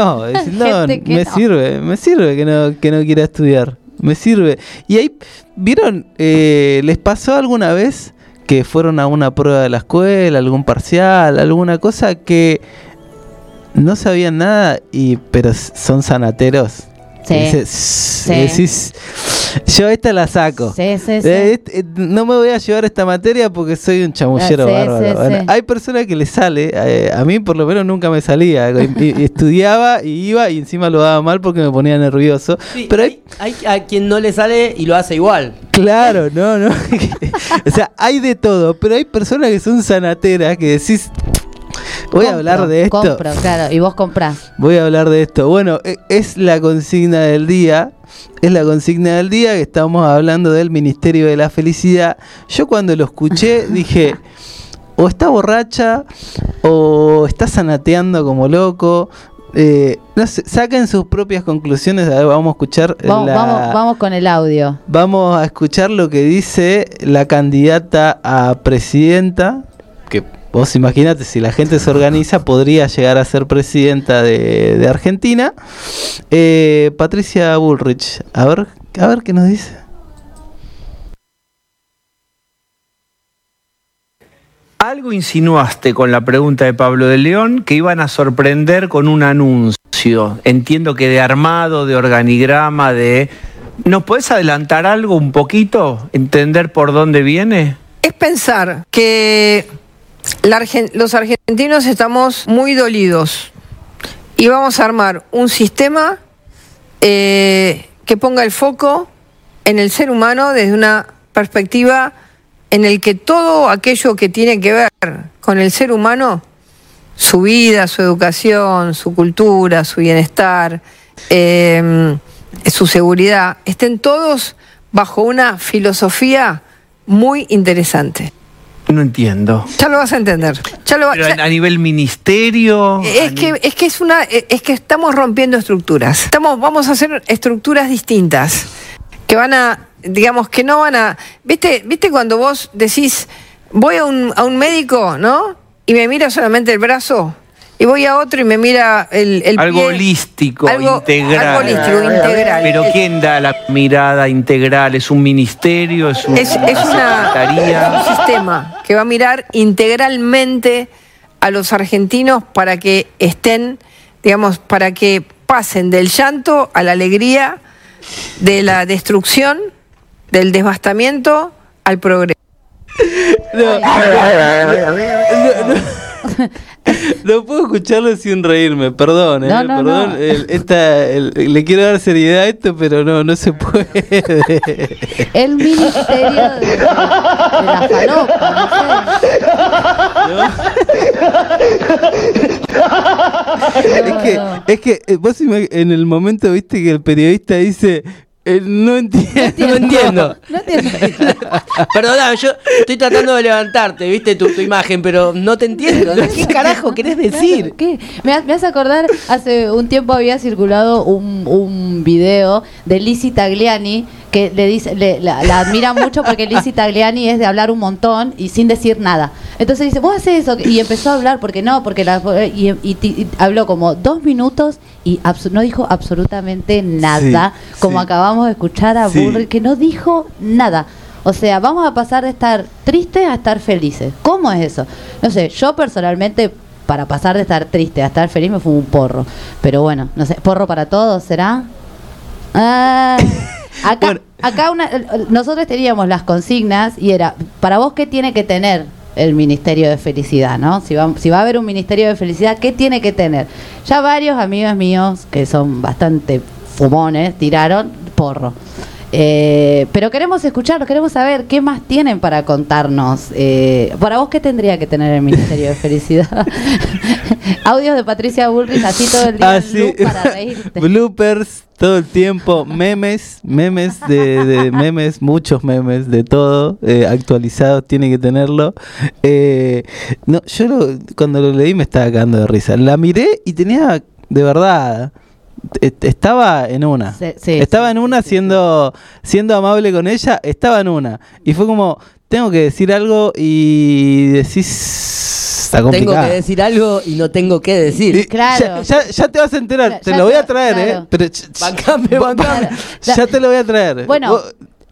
Me sirve que no quiera estudiar. Me sirve. Y ahí, ¿vieron? ¿Les pasó alguna vez que fueron a una prueba de la escuela, algún parcial, alguna cosa que no sabían nada pero son sanateros? Sí. Decís, Yo esta la saco. Sí. No me voy a llevar esta materia porque soy un chamullero bárbaro. Bueno, hay personas que les sale, a mí por lo menos nunca me salía. Y estudiaba y iba y encima lo daba mal porque me ponía nervioso. Sí, pero hay a quien no le sale y lo hace igual. Claro, no. O sea, hay de todo, pero hay personas que son sanateras que decís... Voy a hablar de esto. Compro, claro, y vos comprás. Voy a hablar de esto. Bueno, es la consigna del día. Es la consigna del día que estamos hablando del Ministerio de la Felicidad. Yo cuando lo escuché dije, o está borracha o está sanateando como loco. No sé, saquen sus propias conclusiones. A ver, vamos a escuchar. Vamos con el audio. Vamos a escuchar lo que dice la candidata a presidenta. Que vos imaginate, si la gente se organiza, podría llegar a ser presidenta de Argentina. Patricia Bullrich. A ver qué nos dice. Algo insinuaste con la pregunta de Pablo de León, que iban a sorprender con un anuncio. Entiendo que de armado, de organigrama, ¿Nos podés adelantar algo un poquito? ¿Entender por dónde viene? Es pensar que los argentinos estamos muy dolidos y vamos a armar un sistema que ponga el foco en el ser humano desde una perspectiva en el que todo aquello que tiene que ver con el ser humano, su vida, su educación, su cultura, su bienestar, su seguridad, estén todos bajo una filosofía muy interesante. No entiendo. Ya lo vas a entender. Pero a nivel ministerio. Es que estamos rompiendo estructuras. Vamos a hacer estructuras distintas que van a, digamos, que no van a. ¿Viste cuando vos decís voy a un médico, ¿no? Y me mira solamente el brazo. Y voy a otro y me mira el algo pie. holístico, integral. Algo holístico, integral. Pero ¿quién da la mirada integral? ¿Es un ministerio? ¿Es una secretaría? Es un sistema que va a mirar integralmente a los argentinos para que estén, digamos, para que pasen del llanto a la alegría, de la destrucción, del devastamiento al progreso. No puedo escucharlo sin reírme, perdón, perdón. Le quiero dar seriedad a esto, pero no se puede. El ministerio de la falopa, Es que vos en el momento viste que el periodista dice... No entiendo. Perdona, yo estoy tratando de levantarte, viste tu imagen, pero no te entiendo. ¿Qué carajo querés decir? ¿Qué? Me hace acordar, hace un tiempo había circulado un video de Lizzie Tagliani que le dice, la admira mucho porque Lizzie Tagliani es de hablar un montón y sin decir nada. Entonces dice, vos haces eso, y empezó a hablar, porque y habló como 2 minutos y no dijo absolutamente nada, como acabamos de escuchar a Bullrich, que no dijo nada. O sea, vamos a pasar de estar tristes a estar felices. ¿Cómo es eso? No sé, yo personalmente, para pasar de estar triste a estar feliz, me fumo un porro. Pero bueno, no sé, ¿porro para todos será? Acá nosotros teníamos las consignas y era, para vos, ¿qué tiene que tener el Ministerio de Felicidad, ¿no? Si va a haber un Ministerio de Felicidad, ¿qué tiene que tener? Ya varios amigos míos, que son bastante fumones, tiraron porro. Pero queremos escuchar, queremos saber qué más tienen para contarnos. Para vos, ¿qué tendría que tener el Ministerio de Felicidad? Audios de Patricia Bullrich, así todo el día, para reírte. Bloopers todo el tiempo, memes de memes, muchos memes de todo, actualizados, tiene que tenerlo. No, cuando lo leí me estaba cagando de risa. La miré y tenía, de verdad, estaba en una. Estaba en una siendo amable con ella, estaba en una. Y fue como, tengo que decir algo y decís, está complicado. Tengo que decir algo y no tengo que decir. Claro. Ya te vas a enterar, te lo voy a traer, claro. Pero bancame. Ya te lo voy a traer. Bueno,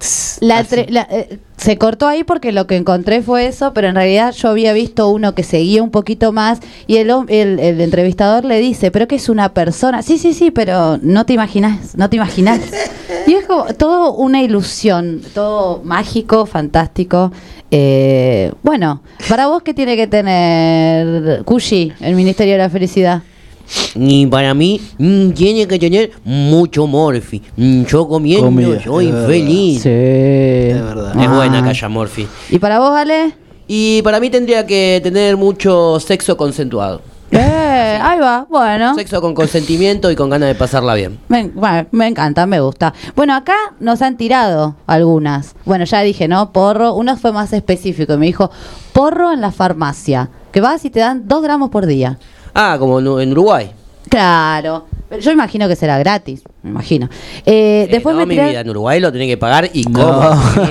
se cortó ahí porque lo que encontré fue eso, pero en realidad yo había visto uno que seguía un poquito más y el entrevistador le dice, pero que es una persona. Sí, pero no te imaginas. Y es como todo una ilusión, todo mágico, fantástico. Bueno, para vos, ¿qué tiene que tener Cushi, el Ministerio de la Felicidad? Y para mí tiene que tener mucho morfi. Yo comiendo soy feliz. Sí, Es verdad. Es buena que haya morfi. ¿Y para vos, Ale? Y para mí tendría que tener mucho sexo consensuado. Ahí va, bueno. Sexo con consentimiento y con ganas de pasarla bien. Me encanta, me gusta. Bueno, acá nos han tirado algunas. Bueno, ya dije, ¿no? Porro. Uno fue más específico y me dijo, porro en la farmacia. Que vas y te dan 2 gramos por día. Ah, como en Uruguay. Claro. Yo imagino que será gratis. Me imagino. Después no, me mi tiraron... vida, en Uruguay lo tenés que pagar y cómo.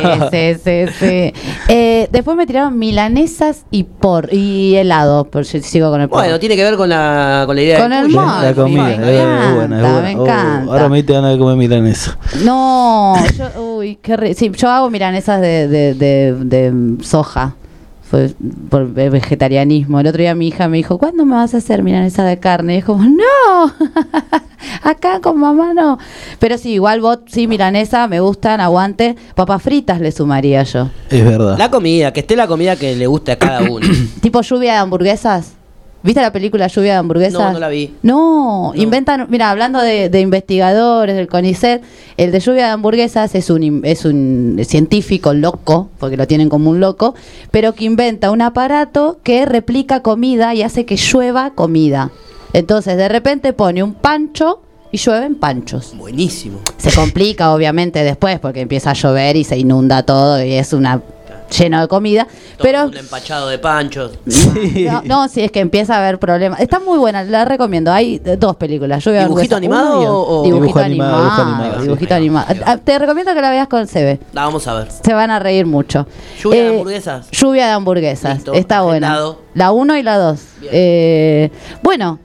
Sí. Después me tiraron milanesas y helado. Por si sigo con el porro. Bueno, tiene que ver con la idea con el La morfi. comida, Me es buena, encanta, me encanta. Ahora me diste ganas de comer milanesa. No, sí, yo hago milanesas de soja. Fue por vegetarianismo. El otro día mi hija me dijo, ¿cuándo me vas a hacer milanesa de carne? Y es como, no, acá con mamá no. Pero sí, igual sí, milanesa, me gustan, aguante. Papas fritas le sumaría yo. Es verdad. La comida, que esté la comida que le guste a cada uno. Tipo lluvia de hamburguesas. ¿Viste la película Lluvia de hamburguesas? No la vi. No, inventan, mira, hablando de investigadores del CONICET, el de Lluvia de hamburguesas es un científico loco, porque lo tienen como un loco, pero que inventa un aparato que replica comida y hace que llueva comida. Entonces, de repente pone un pancho y llueven panchos. Buenísimo. Se complica, obviamente, después, porque empieza a llover y se inunda todo y es lleno de comida, Todo pero un empachado de panchos. no, sí, es que empieza a haber problemas. Está muy buena, la recomiendo. Hay 2 películas. ¿Dibujito animado o dibujito animado? Te recomiendo que la veas con Sebe. La vamos a ver. Se van a reír mucho. ¿Lluvia de hamburguesas? Lluvia de hamburguesas. Listo, está buena. agendado. La 1 y la 2. Bueno,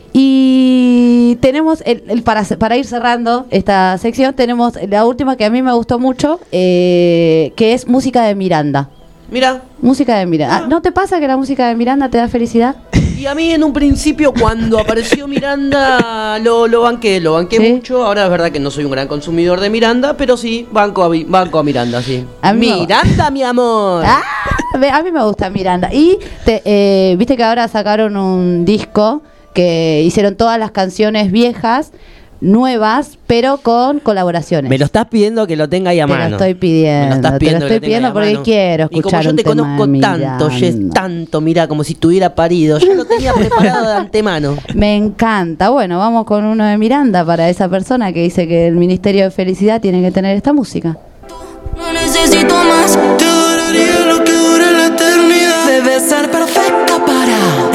y tenemos, para ir cerrando esta sección, tenemos la última que a mí me gustó mucho, que es música de Miranda. Mira. Música de Miranda. ¿No te pasa que la música de Miranda te da felicidad? Y a mí en un principio cuando apareció Miranda lo banqué ¿Sí? mucho. Ahora es verdad que no soy un gran consumidor de Miranda, pero sí, banco a Miranda, sí. Miranda, mi amor. A mí me gusta Miranda. Y viste que ahora sacaron un disco que hicieron todas las canciones viejas, nuevas, pero con colaboraciones. Me lo estás pidiendo que lo tenga ahí a mano. Te lo estoy pidiendo. Me lo estás pidiendo te lo estoy pidiendo porque quiero escuchar un tema. Y como yo te conozco tanto, Jess, tanto, mira, como si estuviera parido. Yo lo tenía preparado de antemano. Me encanta. Bueno, vamos con uno de Miranda para esa persona que dice que el Ministerio de Felicidad tiene que tener esta música. No necesito más. Te adoraría lo que dura la eternidad. Debes ser perfecta para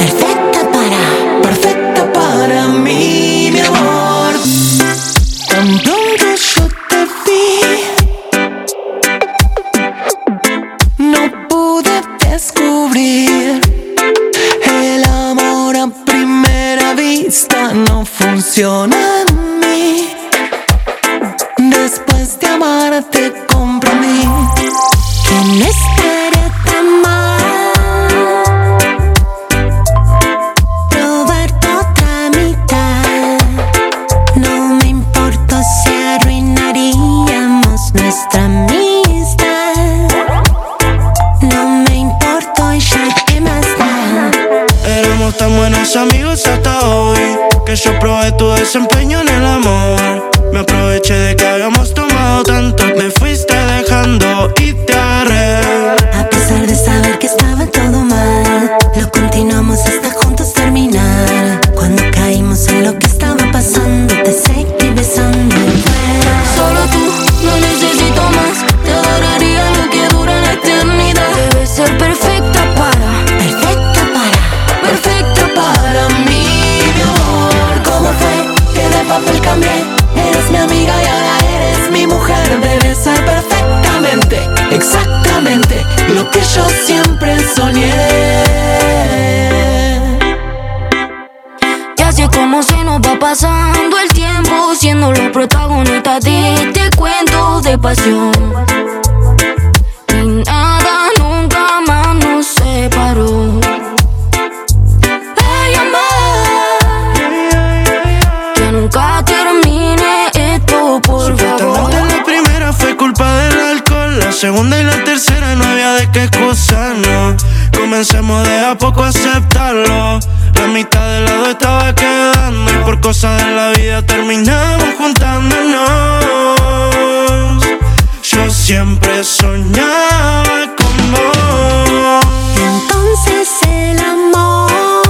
mí, mi amor. Tan pronto yo te vi, no pude descubrir el amor a primera vista. No funciona en mí. Después de amarte comprendí que me esperé tan mal. Probarte otra mitad. No me importó si arruinaríamos nuestra amistad. No me importó y ya que más da. Éramos tan buenos amigos hasta hoy que yo probé tu desempeño en el amor. Me aproveché de que habíamos tomado tanto, me fuiste dejando y te agarré. A pesar de saber que estaba todo mal, lo continuamos hasta juntos terminar. Cuando caímos en lo que estaba pasando, te seguí besando. Solo tú, no necesito más. Te adoraría lo que dura la eternidad. Debes ser perfecta para mí, mi amor. ¿Cómo fue que de papel cambié? Eres mi amiga y ahora eres mi mujer. Debes ser perfectamente, exactamente lo que yo siempre soñé. Y así es como se nos va pasando el tiempo, siendo los protagonistas de este cuento de pasión. Y nada nunca más nos separó. Ay, amor, que nunca termine esto, por favor. segunda y la tercera no había de qué excusarnos. Comencemos de a poco a aceptarlo. La mitad del lado estaba quedando y por cosas de la vida terminamos juntándonos. Yo siempre soñaba con vos. Entonces el amor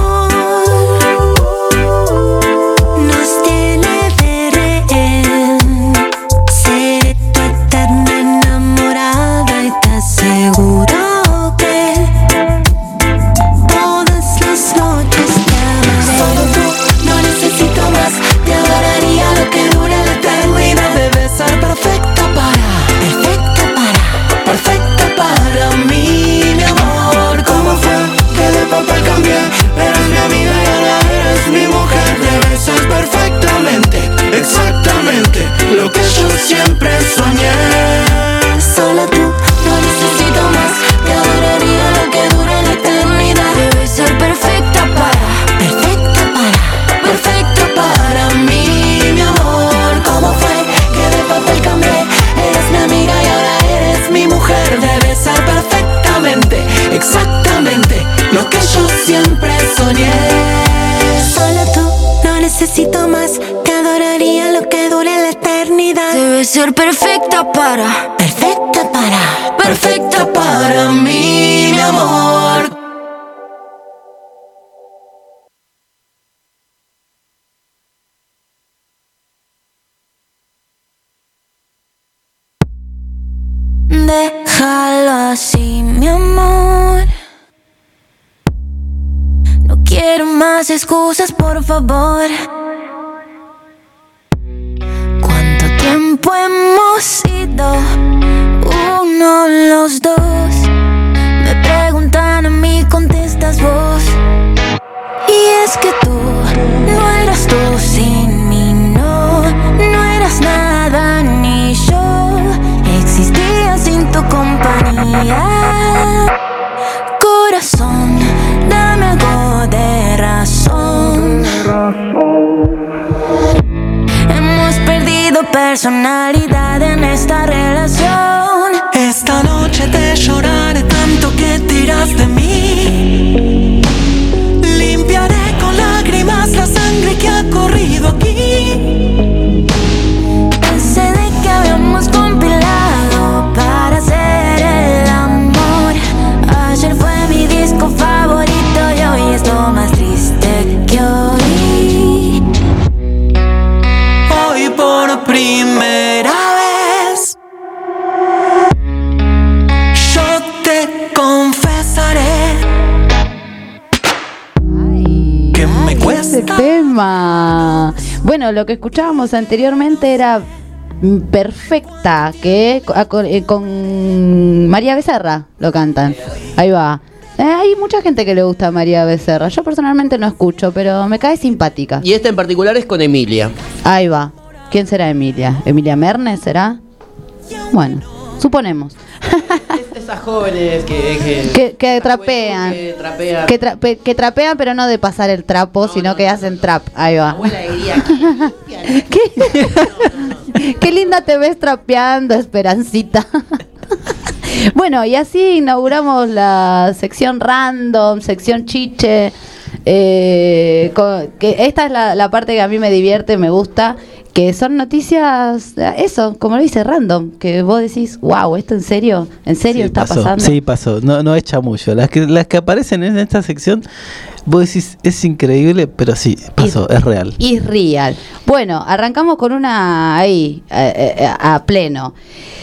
nos tiene de rehén. Seré tu eterna enamorada y te aseguro que todas las noches te amaré. Solo tú, no necesito más. Te adoraría lo que dure la eternidad. Debes ser perfecta para mí, mi amor. ¿Cómo fue que de papel cambié? Eras mi amiga y ahora eres mi mujer. Debes ser perfectamente, exactamente lo que yo siempre soñé. Solo tú, no necesito más. Te adoraría lo que dure la eternidad. Debes ser perfecta para mí, mi amor. ¿Cómo fue que de papel cambié? Eras mi amiga y ahora eres mi mujer. Debes ser perfectamente, exactamente lo que yo siempre soñé. Solo tú, no necesito más. Te adoraría lo que dure la eternidad. Debes ser perfecta para mí, mi amor. Déjalo así, mi amor. No quiero más excusas, por favor. ¿Cuánto tiempo hemos ido? Uno, los dos. Me preguntan a mí, contestas vos. Y es que tú no eras tú sin mí, no eras nada ni yo. Existía sin tu compañía. Corazón, dame algo de razón. Hemos perdido personalidad en esta relación. Esta noche te lloraré tanto que tiras de mí. Limpiaré con lágrimas la sangre que ha corrido aquí. Ese de que habíamos compilado para hacer el amor. Ayer fue mi disco favorito y hoy es lo más triste que oí. Hoy por primera vez yo te confesaré que me cuesta. Ese tema. Bueno, lo que escuchábamos anteriormente era Perfecta, que con María Becerra lo cantan. Ahí va. Hay mucha gente que le gusta a María Becerra. Yo personalmente no escucho, pero me cae simpática. Y esta en particular es con Emilia. Ahí va. ¿Quién será Emilia? ¿Emilia Mernes será? Bueno, suponemos. Esas jóvenes que trapean. Que trapean, pero no de pasar el trapo, sino que hacen trap. Ahí va. Abuela alegría. Qué linda te ves trapeando, Esperancita. Bueno, y así inauguramos la sección random, sección chiche. Que esta es la parte que a mí me divierte, me gusta, que son noticias, eso, como lo dice, random, que vos decís, wow, ¿esto en serio sí, está pasando? Sí, pasó, no es chamullo. Las que aparecen en esta sección, vos decís, es increíble, pero sí, pasó, es real. Es real. Bueno, arrancamos con una ahí, a pleno.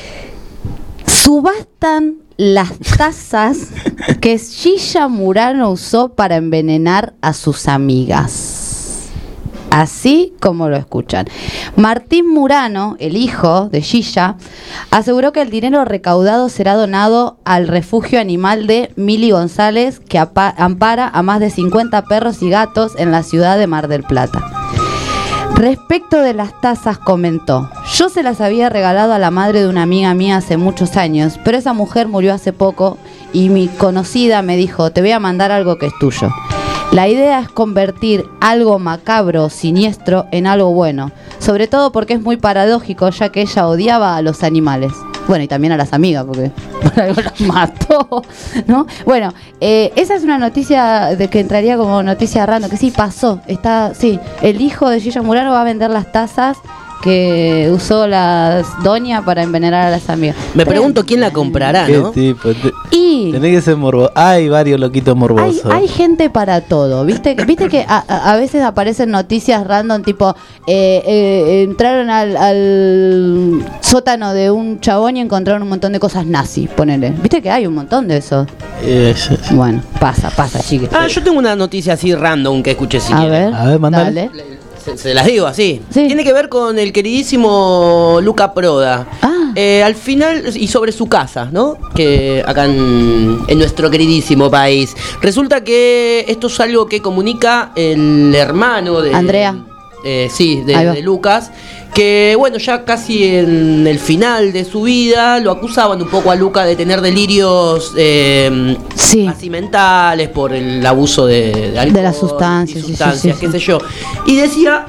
Subastan las tazas que Gilla Murano usó para envenenar a sus amigas. Así como lo escuchan. Martín Murano, el hijo de Gilla, aseguró que el dinero recaudado será donado al refugio animal de Mili González, que ampara a más de 50 perros y gatos en la ciudad de Mar del Plata. Respecto de las tazas, comentó: yo se las había regalado a la madre de una amiga mía hace muchos años, pero esa mujer murió hace poco y mi conocida me dijo, te voy a mandar algo que es tuyo. La idea es convertir algo macabro, siniestro, en algo bueno, sobre todo porque es muy paradójico, ya que ella odiaba a los animales. Bueno, y también a las amigas, porque por algo las mató, ¿no? Bueno, esa es una noticia de que entraría como noticia random, que sí pasó. Sí, el hijo de Gilla Muraro va a vender las tazas que usó la doña para envenenar a las amigas. Me pregunto quién la comprará, ¿no? Y tenés que ser morboso. Hay varios loquitos morbosos. Hay gente para todo. ¿Viste que a veces aparecen noticias random tipo entraron al sótano de un chabón y encontraron un montón de cosas nazi, ponele. ¿Viste que hay un montón de eso? Bueno, pasa, chique. Yo tengo una noticia así random que escuché si A quieren. ver, mandale. Se las digo así. Sí. Tiene que ver con el queridísimo Luca Proda. Al final, y sobre su casa, ¿no? Que acá en nuestro queridísimo país. Resulta que esto es algo que comunica el hermano de Andrea. De Lucas, que bueno, ya casi en el final de su vida lo acusaban un poco a Luca de tener delirios así mentales por el abuso de alcohol, de las sustancias, qué sé yo. Y decía,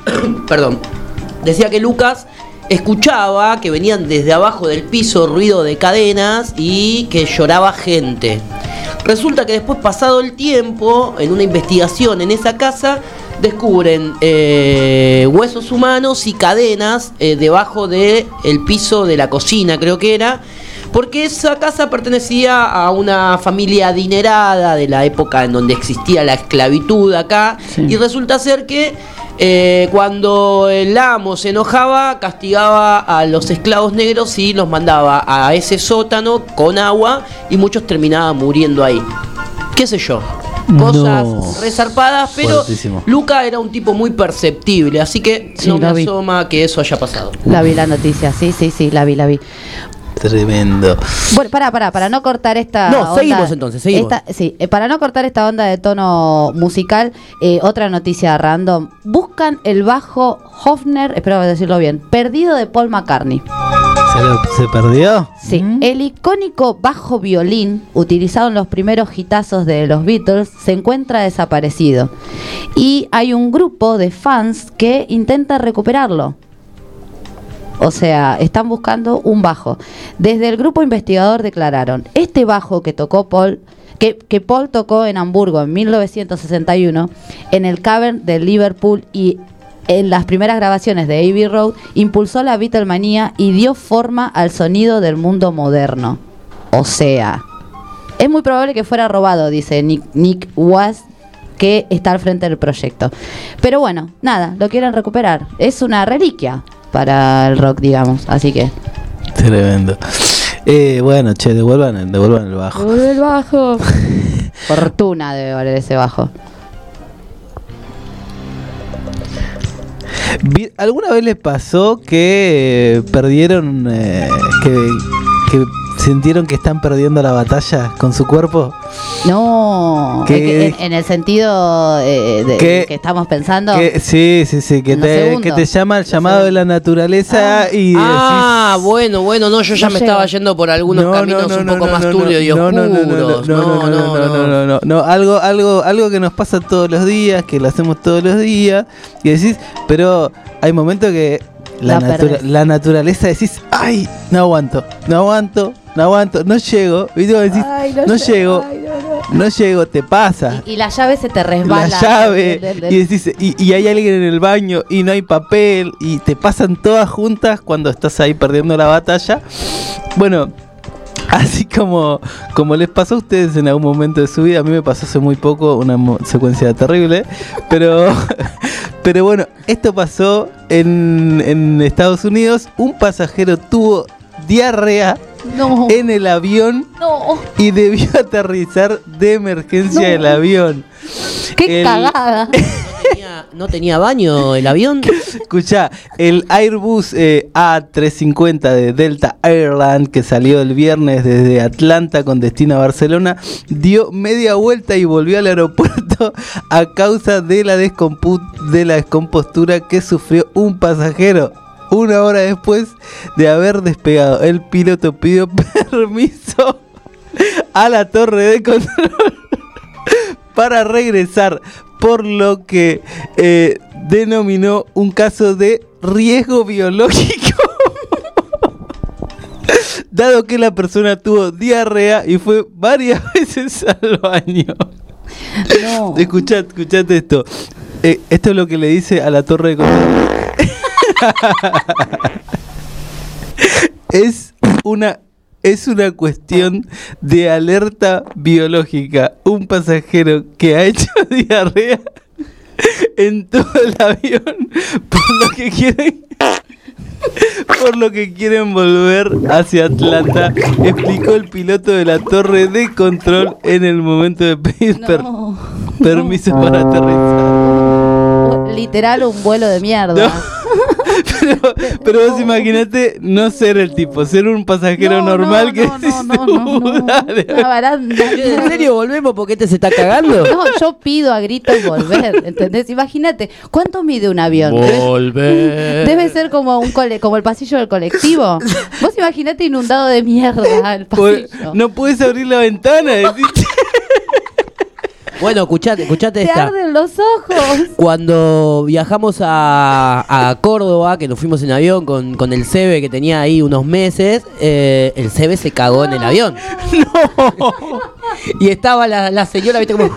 decía que Lucas escuchaba que venían desde abajo del piso ruido de cadenas y que lloraba gente. Resulta que después, pasado el tiempo, en una investigación en esa casa, descubren huesos humanos y cadenas debajo del piso de la cocina, creo que era, porque esa casa pertenecía a una familia adinerada de la época en donde existía la esclavitud acá, y resulta ser que cuando el amo se enojaba, castigaba a los esclavos negros y los mandaba a ese sótano con agua, y muchos terminaban muriendo ahí. ¿Qué sé yo? Cosas resarpadas, pero fuertísimo. Luca era un tipo muy perceptible, así que no me asoma que eso haya pasado. La vi la noticia, sí, la vi. Tremendo. Bueno, para no cortar esta onda. Seguimos entonces. Para no cortar esta onda de tono musical, otra noticia random. Buscan el bajo Hofner, espero decirlo bien, perdido de Paul McCartney. ¿Se perdió? Sí, el icónico bajo violín utilizado en los primeros hitazos de los Beatles se encuentra desaparecido. Y hay un grupo de fans que intenta recuperarlo. O sea, están buscando un bajo. Desde el grupo investigador declararon, este bajo que tocó Paul, que Paul tocó en Hamburgo en 1961, en el Cavern de Liverpool y en las primeras grabaciones de Abbey Road, impulsó la Beatlemanía y dio forma al sonido del mundo moderno. O sea, es muy probable que fuera robado, dice Nick Was, que está al frente del proyecto. Pero bueno, nada, lo quieren recuperar. Es una reliquia para el rock, digamos, así que tremendo. Bueno, devuelvan el bajo. Devuelve el bajo. Fortuna debe valer ese bajo. ¿Alguna vez les pasó que perdieron, que sintieron que están perdiendo la batalla con su cuerpo? No, en el sentido que estamos pensando. Sí, que te llama el llamado de la naturaleza y decís, bueno, no, yo ya me estaba yendo por algunos caminos un poco más turbios y oscuros. No, algo que nos pasa todos los días, que lo hacemos todos los días, y decís, pero hay momentos que la naturaleza decís, ay, no aguanto, no llego, y tú decís, no llego, te pasa. Y la llave se te resbala. La llave, y decís, y hay alguien en el baño y no hay papel, y te pasan todas juntas cuando estás ahí perdiendo la batalla. Bueno, así como les pasó a ustedes en algún momento de su vida, a mí me pasó hace muy poco una secuencia terrible, pero bueno, esto pasó en Estados Unidos. Un pasajero tuvo diarrea en el avión y debió aterrizar de emergencia el avión. ¡Qué cagada! ¿No tenía baño el avión? Escuchá, el Airbus A350 de Delta Airlines, que salió el viernes desde Atlanta con destino a Barcelona, dio media vuelta y volvió al aeropuerto a causa de la descompostura que sufrió un pasajero. Una hora después de haber despegado, el piloto pidió permiso a la torre de control para regresar, por lo que denominó un caso de riesgo biológico. dado que la persona tuvo diarrea y fue varias veces al baño. No. Escuchate esto. Esto es lo que le dice a la torre de control. Es una cuestión de alerta biológica. Un pasajero que ha hecho diarrea en todo el avión por lo que quieren volver hacia Atlanta, explicó el piloto de la torre de control en el momento de pedir permiso para aterrizar. Literal un vuelo de mierda. No. Pero vos imaginate no ser el tipo, ser un pasajero normal que Una baranda. ¿En serio volvemos porque este se está cagando? No, yo pido a gritos volver, ¿entendés? Imagínate, ¿cuánto mide un avión? Volver. Debe ser como como el pasillo del colectivo. Vos imaginate inundado de mierda el pasillo. No puedes abrir la ventana, decís. Bueno, escuchate Te esta. arden los ojos. Cuando viajamos a Córdoba, que nos fuimos en avión con el Sebe, que tenía ahí unos meses, el Sebe se cagó en el avión. ¡No! Y estaba la señora, viste, como...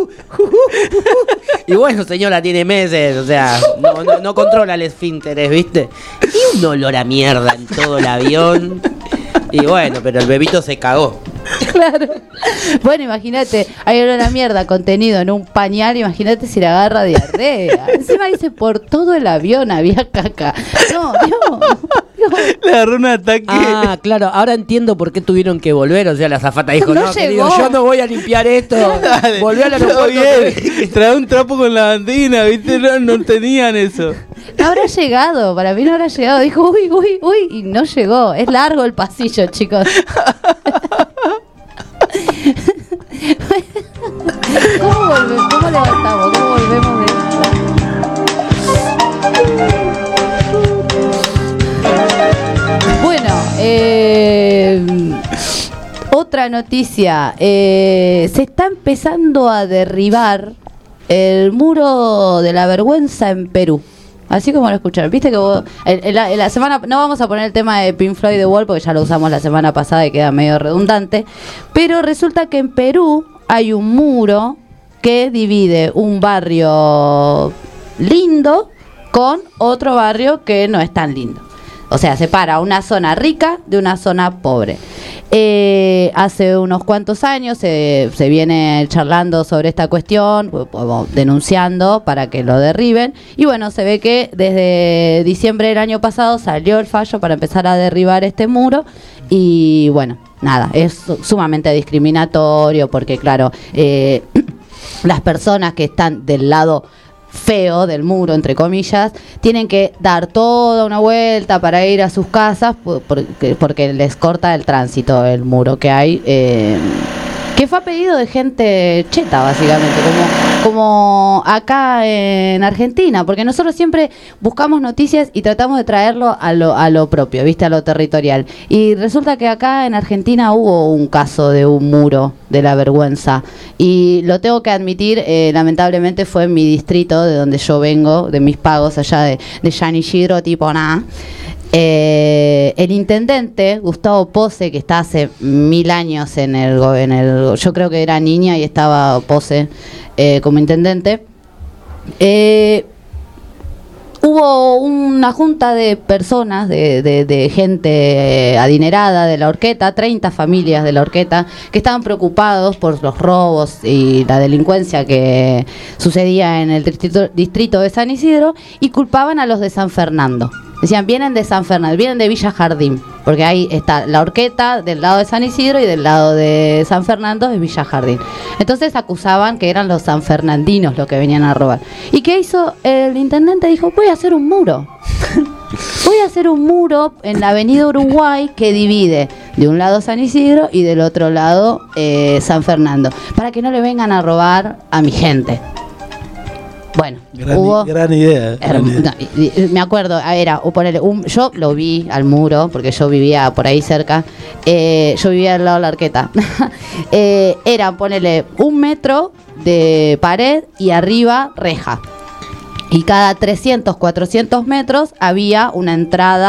Y bueno, señora, tiene meses, o sea, no controla el esfínteres, viste. Y un olor a mierda en todo el avión. Y bueno, pero el bebito se cagó. Claro. Bueno, imagínate, hay olor a mierda contenido en un pañal, imagínate si le agarra diarrea. Encima dice, por todo el avión había caca. No. Le agarró un ataque. Ah, claro, ahora entiendo por qué tuvieron que volver. O sea, la azafata dijo, No no, llegó. querido, yo no voy a limpiar esto. Volvió al aeropuerto. Trae un trapo con la bandina, ¿viste? No tenían eso. No habrá llegado, para mí no habrá llegado. Dijo, uy, y no llegó. Es largo el pasillo, chicos. ¿Cómo levantamos? ¿Cómo volvemos de esto? Bueno, otra noticia. Se está empezando a derribar el muro de la vergüenza en Perú. Así como lo escucharon. Viste que vos, la semana, no vamos a poner el tema de Pink Floyd The Wall porque ya lo usamos la semana pasada y queda medio redundante. Pero resulta que en Perú hay un muro que divide un barrio lindo con otro barrio que no es tan lindo. O sea, separa una zona rica de una zona pobre. Hace unos cuantos años se viene charlando sobre esta cuestión, denunciando para que lo derriben. Y bueno, se ve que desde diciembre del año pasado salió el fallo para empezar a derribar este muro. Y bueno, nada, es sumamente discriminatorio porque, claro, las personas que están del lado feo del muro, entre comillas, tienen que dar toda una vuelta para ir a sus casas porque les corta el tránsito el muro que hay, que fue a pedido de gente cheta, básicamente, como acá en Argentina, porque nosotros siempre buscamos noticias y tratamos de traerlo a lo propio, ¿viste? A lo territorial. Y resulta que acá en Argentina hubo un caso de un muro de la vergüenza. Y lo tengo que admitir, lamentablemente fue en mi distrito, de donde yo vengo, de mis pagos allá de San Isidro, tipo nada. El intendente Gustavo Pose, que está hace 1000 años en el yo creo que era niña y estaba Pose como intendente, hubo una junta de personas, de gente adinerada de la Horqueta, 30 familias de la Horqueta, que estaban preocupados por los robos y la delincuencia que sucedía en el distrito de San Isidro y culpaban a los de San Fernando. Decían, vienen de San Fernando, vienen de Villa Jardín, porque ahí está la Horqueta del lado de San Isidro y del lado de San Fernando es Villa Jardín. Entonces acusaban que eran los sanfernandinos los que venían a robar. ¿Y qué hizo el intendente? Dijo, voy a hacer un muro. Voy a hacer un muro en la avenida Uruguay que divide de un lado San Isidro y del otro lado San Fernando, para que no le vengan a robar a mi gente. Bueno, gran idea. No, me acuerdo, era ponerle yo lo vi al muro, porque yo vivía por ahí cerca, yo vivía al lado de la Horqueta. Era ponerle 1 metro de pared y arriba reja. Y cada 300, 400 metros había una entrada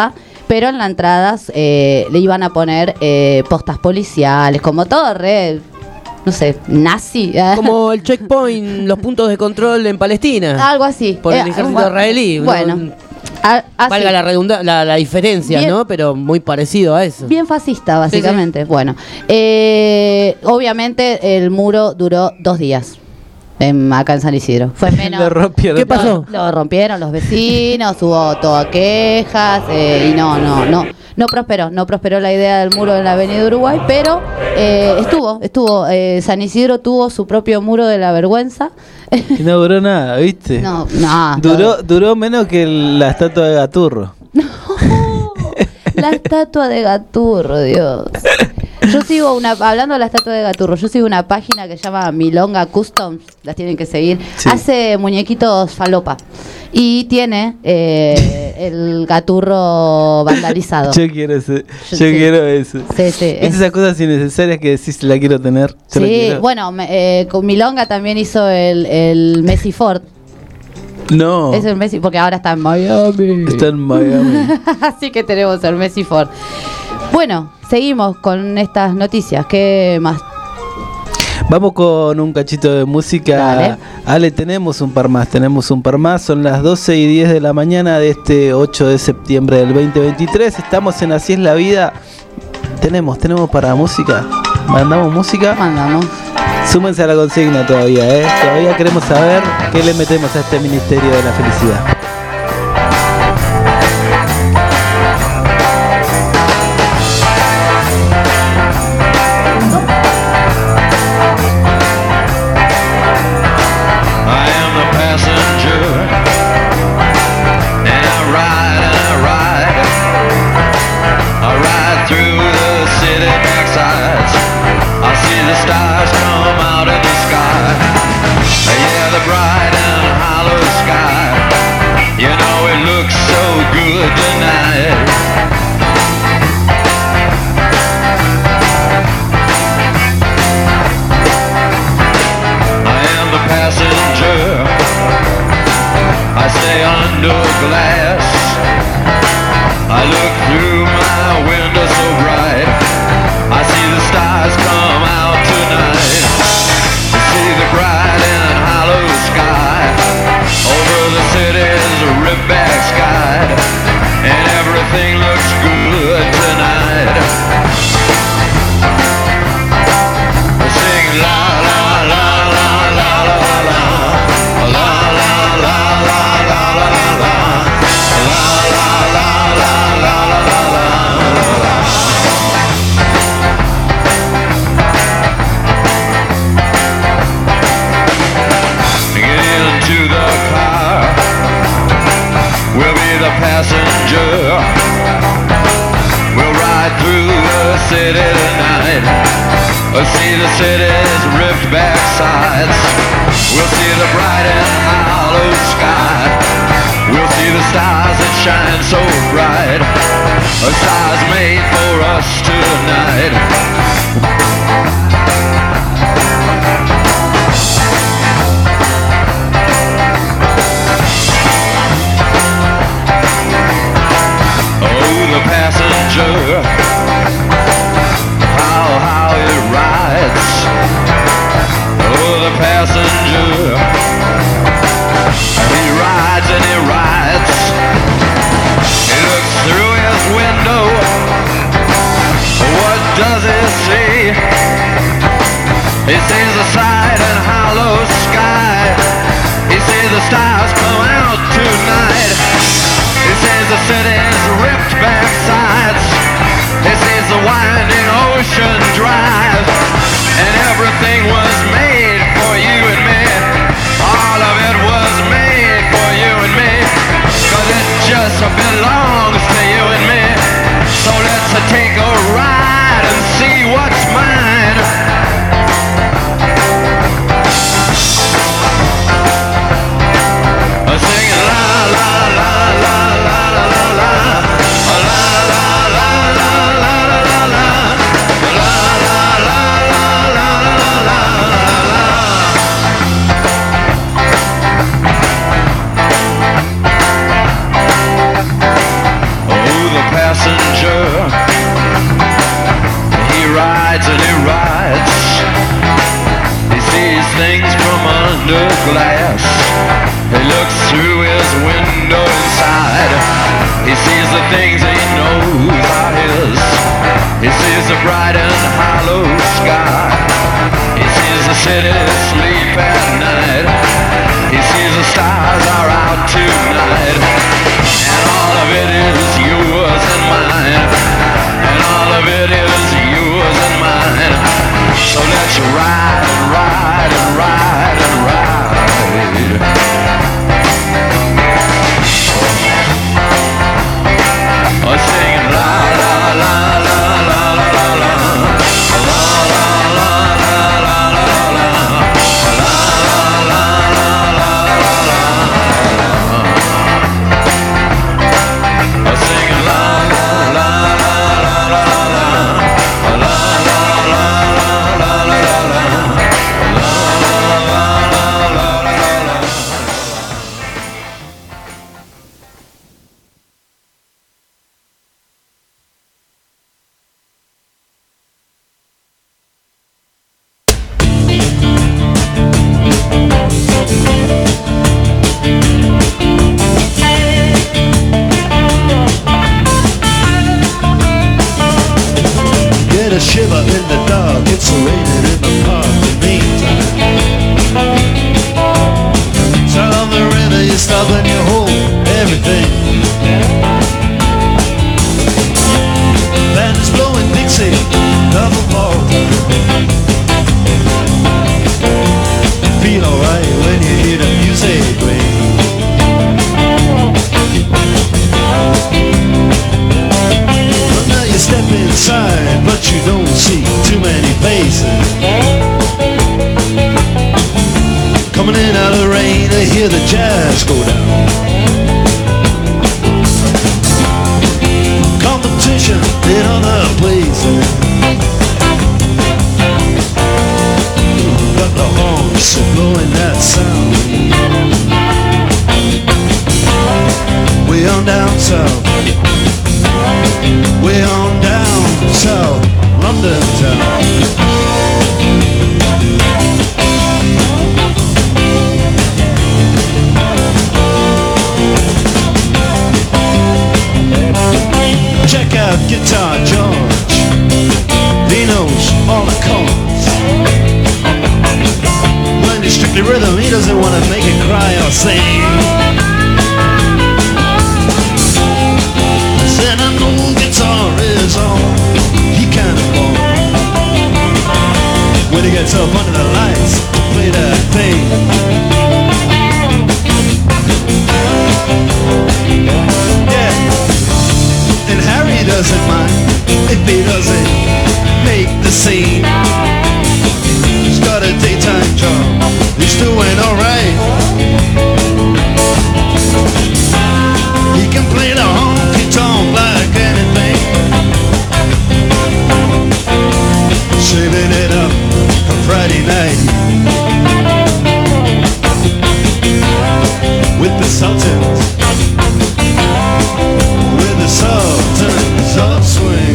pero en la entrada le iban a poner postas policiales, como todo no sé, nazi. Como el checkpoint, los puntos de control en Palestina. Algo así. Por el ejército israelí. Bueno. Valga la diferencia, bien, ¿no? Pero muy parecido a eso. Bien fascista, básicamente. Sí, sí. Bueno, obviamente el muro duró 2 días. Acá en San Isidro. Fue menos. ¿Qué pasó? Lo rompieron los vecinos, hubo todas quejas y no prosperó la idea del muro en la Avenida Uruguay, pero estuvo. San Isidro tuvo su propio muro de la vergüenza. Y no duró nada, ¿viste? No. Duró menos que la estatua de Gaturro. No, la estatua de Gaturro, Dios. Yo sigo hablando de la estatua de Gaturro, yo sigo una página que se llama Milonga Customs, las tienen que seguir. Sí. Hace muñequitos falopa y tiene el Gaturro vandalizado. Yo quiero ese. Quiero eso. Sí. Es esas cosas innecesarias que decís la quiero tener. Sí, bueno, con Milonga también hizo el Messi Ford. No. Es el Messi, porque ahora está en Miami. Está en Miami. Así que tenemos el Messi Ford. Bueno, seguimos con estas noticias. ¿Qué más? Vamos con un cachito de música. Dale. Ale, tenemos un par más. Son las 12:10 de la mañana de este 8 de septiembre del 2023. Estamos en Así es la vida. Tenemos para música. ¿Mandamos música? Mandamos. Súmense a la consigna todavía, Todavía queremos saber qué le metemos a este Ministerio de la Felicidad. rides and he rides. He sees things from under glass. He looks through his window inside. He sees the things he knows are his. He sees the bright and hollow sky. He sees the city sleep at night. He sees the stars are out tonight. And all of it is yours and mine. And all of it is yours and mine. So let's ride and ride and ride and ride. Oh, singing la la la la la la la la la la la la la la. Singing la la la la la la la la la la Get a shiver in the dark, it's raining in the park. In the meantime, south on the river, you stop and you hold everything. Band is blowing Dixie, double ball. Feel alright when you hear the music ring. But now you step inside, but you don't see too many faces. Coming in out of the rain, I hear the jazz go down. Competition in other places. But the horns are blowing that sound. Way on down south. Way on down south, London town. Check out Guitar George. He knows all the chords. When it's strictly rhythm, he doesn't want to make it cry or sing. And an old guitar is all he can afford. When he gets up under the lights, play that thing. Yeah, and Harry doesn't mind if he doesn't make the scene. He's got a daytime job, he's doing alright. He can play the honky-tonk like anything. Saving it up for Friday night with the Sultans, with the Sultans of Swing.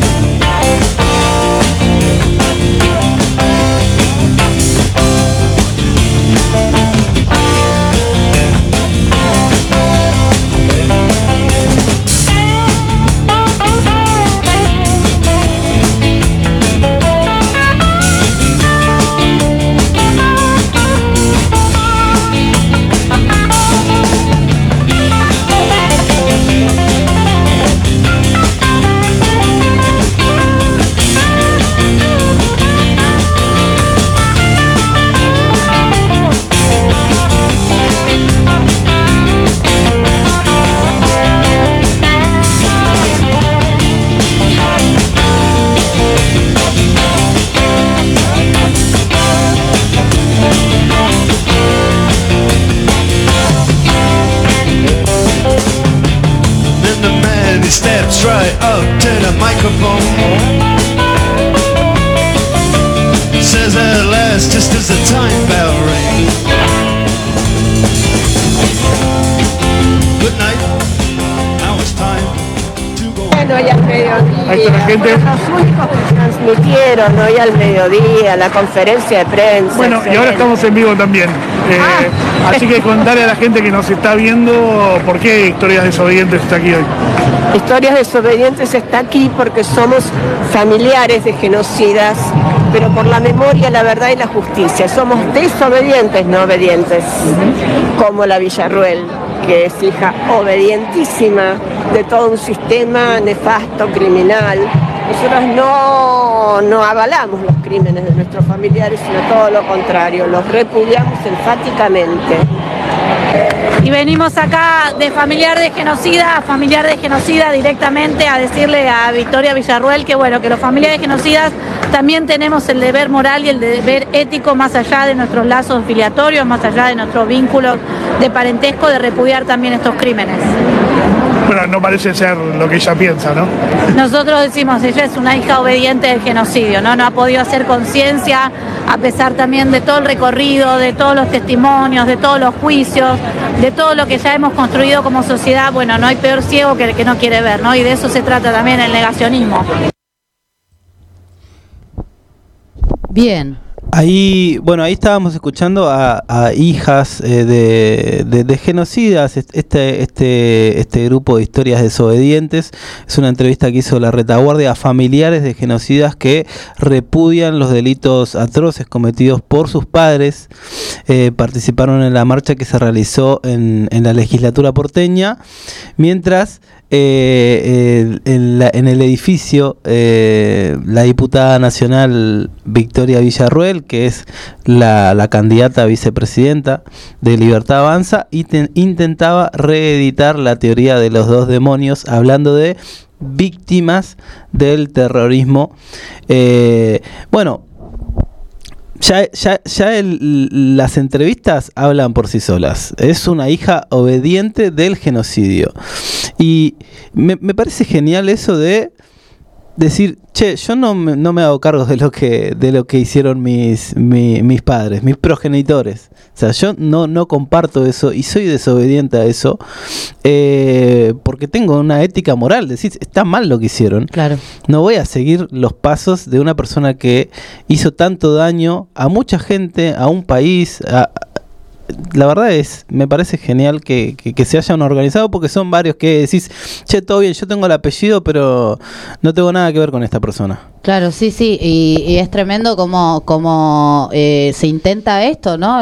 Steps right up to the microphone. Says at last, just as the time bell rings. Good night, now it's time to go. Bueno, ya es mediodía. Ahí está la gente. Nuestros únicos transmitieron hoy al mediodía, la conferencia de prensa. Bueno, excelente. y ahora estamos en vivo también. Así que contarle a la gente que nos está viendo por qué Historias Desobedientes está aquí hoy. Historias Desobedientes está aquí porque somos familiares de genocidas, pero por la memoria, la verdad y la justicia. Somos desobedientes, no obedientes, como la Villarruel, que es hija obedientísima de todo un sistema nefasto, criminal. Nosotros no avalamos los crímenes de nuestros familiares, sino todo lo contrario, los repudiamos enfáticamente. Y venimos acá de familiar de genocida a familiar de genocida directamente a decirle a Victoria Villarruel que bueno, que los familiares genocidas también tenemos el deber moral y el deber ético más allá de nuestros lazos filiatorios, más allá de nuestros vínculos de parentesco, de repudiar también estos crímenes. Bueno, no parece ser lo que ella piensa, ¿no? Nosotros decimos, ella es una hija obediente del genocidio, ¿no? No ha podido hacer conciencia, a pesar también de todo el recorrido, de todos los testimonios, de todos los juicios, de todo lo que ya hemos construido como sociedad. Bueno, no hay peor ciego que el que no quiere ver, ¿no? Y de eso se trata también el negacionismo. Bien. Ahí estábamos escuchando a hijas de genocidas, este grupo de Historias Desobedientes. Es una entrevista que hizo La Retaguardia a familiares de genocidas que repudian los delitos atroces cometidos por sus padres. Participaron en la marcha que se realizó en la legislatura porteña, mientras en el edificio la diputada nacional Victoria Villarruel, que es la candidata a vicepresidenta de Libertad Avanza, intentaba reeditar la teoría de los dos demonios, hablando de víctimas del terrorismo. Las entrevistas hablan por sí solas. Es una hija obediente del genocidio. Y me parece genial eso de decir, che, yo no me hago cargo de lo que hicieron mis padres, mis progenitores. O sea, yo no comparto eso y soy desobediente a eso, porque tengo una ética moral. Decir, está mal lo que hicieron. Claro. No voy a seguir los pasos de una persona que hizo tanto daño a mucha gente, a un país. La verdad me parece genial que se hayan organizado, porque son varios que decís, che, todo bien, yo tengo el apellido, pero no tengo nada que ver con esta persona. Claro, sí, y es tremendo como se intenta esto, ¿no?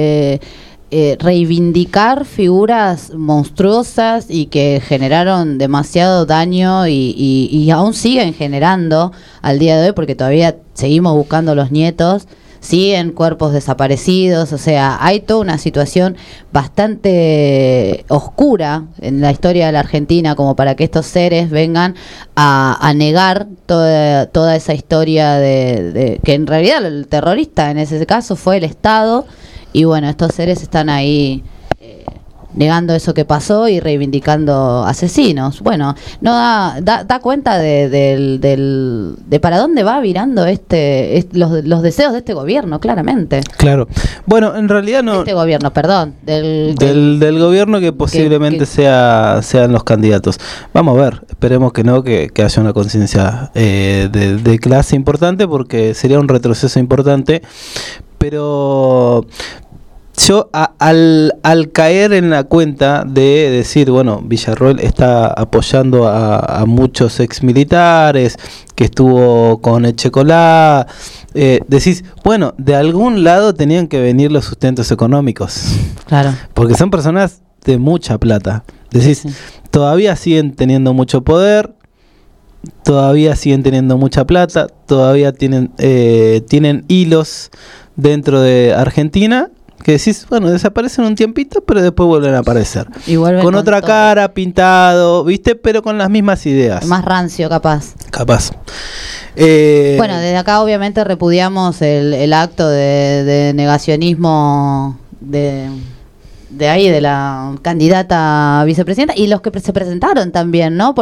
Reivindicar figuras monstruosas y que generaron demasiado daño y aún siguen generando al día de hoy, porque todavía seguimos buscando los nietos. Siguen cuerpos desaparecidos, o sea, hay toda una situación bastante oscura en la historia de la Argentina como para que estos seres vengan a negar toda esa historia de que en realidad el terrorista en ese caso fue el Estado, y bueno, estos seres están ahí negando eso que pasó y reivindicando asesinos. Bueno, no da cuenta de para dónde va virando los deseos de este gobierno, claramente. Claro. Bueno, en realidad no. Este gobierno, perdón. Del gobierno que posiblemente sean los candidatos. Vamos a ver, esperemos que no, que haya una conciencia de clase importante, porque sería un retroceso importante. Pero yo al caer en la cuenta de decir, bueno, Villarruel está apoyando a muchos exmilitares, que estuvo con Echecolá, decís, bueno, de algún lado tenían que venir los sustentos económicos. Claro. Porque son personas de mucha plata. Decís, todavía siguen teniendo mucho poder, todavía siguen teniendo mucha plata, todavía tienen hilos dentro de Argentina, que decís, bueno, desaparecen un tiempito, pero después vuelven a aparecer. Y vuelven con otra todo. cara, pintado, ¿viste? Pero con las mismas ideas. Más rancio, capaz. Bueno, desde acá obviamente repudiamos el acto de negacionismo de la candidata a vicepresidenta, y los que se presentaron también, ¿no?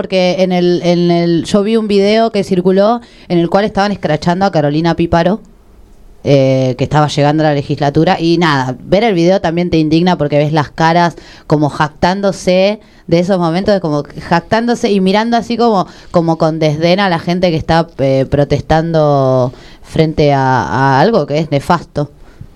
Porque yo vi un video que circuló en el cual estaban escrachando a Carolina Píparo. que estaba llegando a la legislatura. Y nada, ver el video también te indigna porque ves las caras como jactándose de esos momentos, de como jactándose y mirando así como con desdén a la gente que está protestando frente a algo que es nefasto.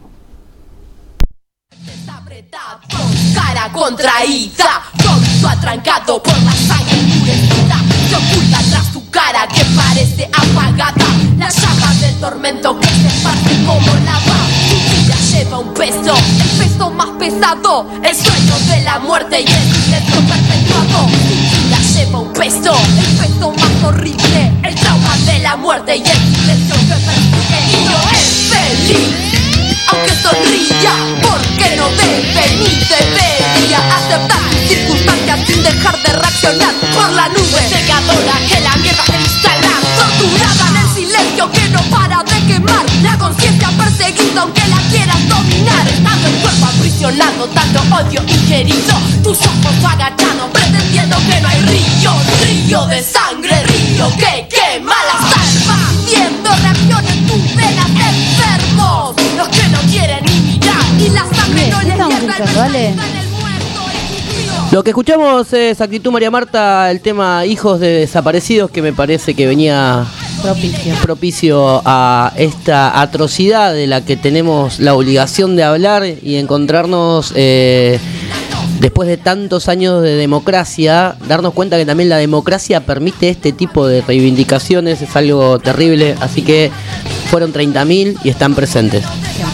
Cara contraída, tonto atrancado por la sangre endurecida, se oculta tras tu cara que parece apagada, la llama del tormento que se esparce como lava. Tu vida lleva un peso, el peso más pesado, el sueño de la muerte y el silencio perpetuado. Tu vida lleva un peso, el peso más horrible, el trauma de la muerte y el silencio que persigue. Y no es feliz, aunque sonría, porque no debe ni debería aceptar circunstancias sin dejar de reaccionar por la nube cegadora que la mierda se instala, torturada en el silencio que no para de quemar, la conciencia perseguida aunque la quieras dominar, estando el cuerpo aprisionado, tanto odio ingerido, tus ojos agachados pretendiendo que no hay río de sangre, río que quema las almas, viendo reacciones en tus venas, enfermos, los que no quieren ni mirar y la sangre no les llega al Lo que escuchamos es Actitud María Marta, el tema Hijos de Desaparecidos, que me parece que venía propicio a esta atrocidad de la que tenemos la obligación de hablar y encontrarnos después de tantos años de democracia, darnos cuenta que también la democracia permite este tipo de reivindicaciones, es algo terrible, así que fueron 30.000 y están presentes.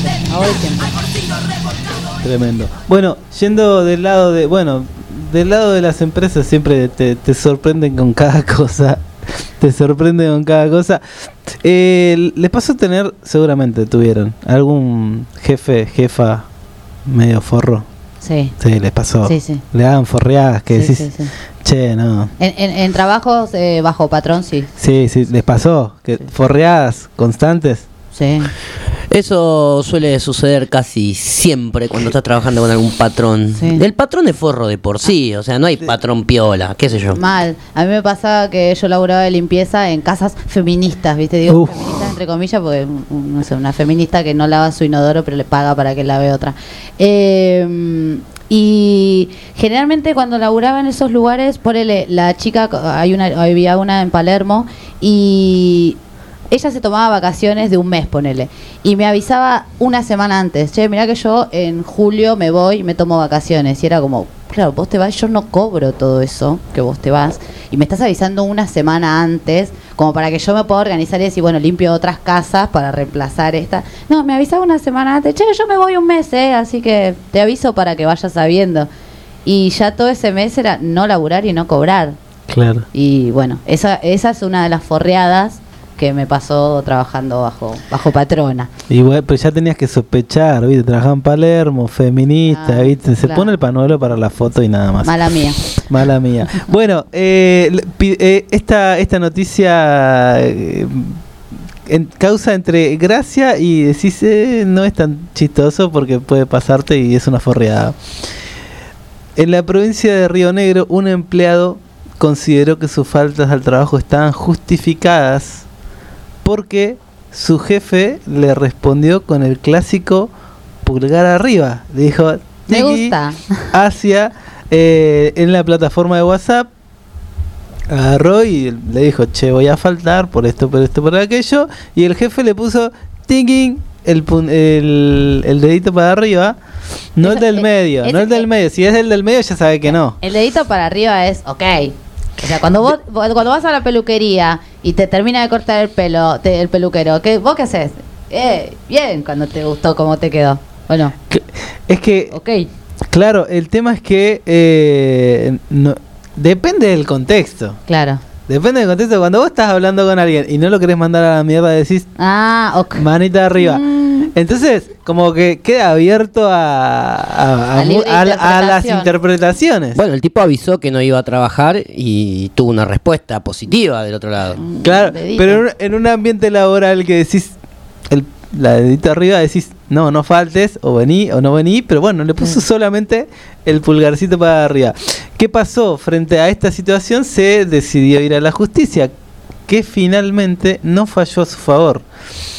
Tremendo. Bueno, yendo del lado de las empresas siempre te sorprenden con cada cosa. Te sorprenden con cada cosa. ¿Les pasó tener, seguramente tuvieron, algún jefa medio forro? Sí. Sí, les pasó. Sí. Le daban forreadas que decís, sí. Che, no. En trabajos bajo patrón, sí. Sí, les pasó. Que forreadas constantes. Sí. Eso suele suceder casi siempre cuando estás trabajando con algún patrón. Sí. El patrón es forro de por sí, o sea, no hay patrón piola, qué sé yo. Mal. A mí me pasaba que yo laburaba de limpieza en casas feministas, ¿viste? Digo feministas entre comillas porque, no sé, una feminista que no lava su inodoro pero le paga para que lave otra. Y generalmente cuando laburaba en esos lugares, ponele, la chica, había una en Palermo y ella se tomaba vacaciones de un mes, ponele, y me avisaba una semana antes, che, mirá que yo en julio me voy y me tomo vacaciones, y era como, claro, vos te vas, yo no cobro todo eso, que vos te vas, y me estás avisando una semana antes, como para que yo me pueda organizar y decir, bueno, limpio otras casas para reemplazar esta. No, me avisaba una semana antes, che, yo me voy un mes, así que te aviso para que vayas sabiendo. Y ya todo ese mes era no laburar y no cobrar. Claro. Y bueno, esa es una de las forreadas que me pasó trabajando bajo patrona. Y bueno, pero ya tenías que sospechar, ¿viste? Trabajaba en Palermo, feminista, ¿viste? Se pone el panuelo para la foto y nada más. Mala mía. Bueno, esta noticia causa entre gracia y decís, no es tan chistoso porque puede pasarte y es una forreada. En la provincia de Río Negro, un empleado consideró que sus faltas al trabajo estaban justificadas porque su jefe le respondió con el clásico pulgar arriba. Le dijo, me gusta. Hacia en la plataforma de WhatsApp, agarró y le dijo, che, voy a faltar por esto, por aquello. Y el jefe le puso tinging el dedito para arriba. No el del medio, no el del medio. Si es el del medio ya sabe que no. El dedito para arriba es ok. O sea, cuando vas a la peluquería y te termina de cortar el pelo, el peluquero, ¿vos qué haces? Bien, cuando te gustó cómo te quedó. Bueno. Es que, okay. Claro, el tema es que no, depende del contexto. Claro. Depende del contexto. Cuando vos estás hablando con alguien y no lo querés mandar a la mierda, decís, okay. Manita arriba. Entonces, como que queda abierto a las interpretaciones. Bueno, el tipo avisó que no iba a trabajar y tuvo una respuesta positiva del otro lado. Claro, pero en un ambiente laboral que decís, la dedito arriba, decís, no faltes, o vení o no vení, pero bueno, le puso solamente el pulgarcito para arriba. ¿Qué pasó? Frente a esta situación se decidió ir a la justicia, que finalmente no falló a su favor.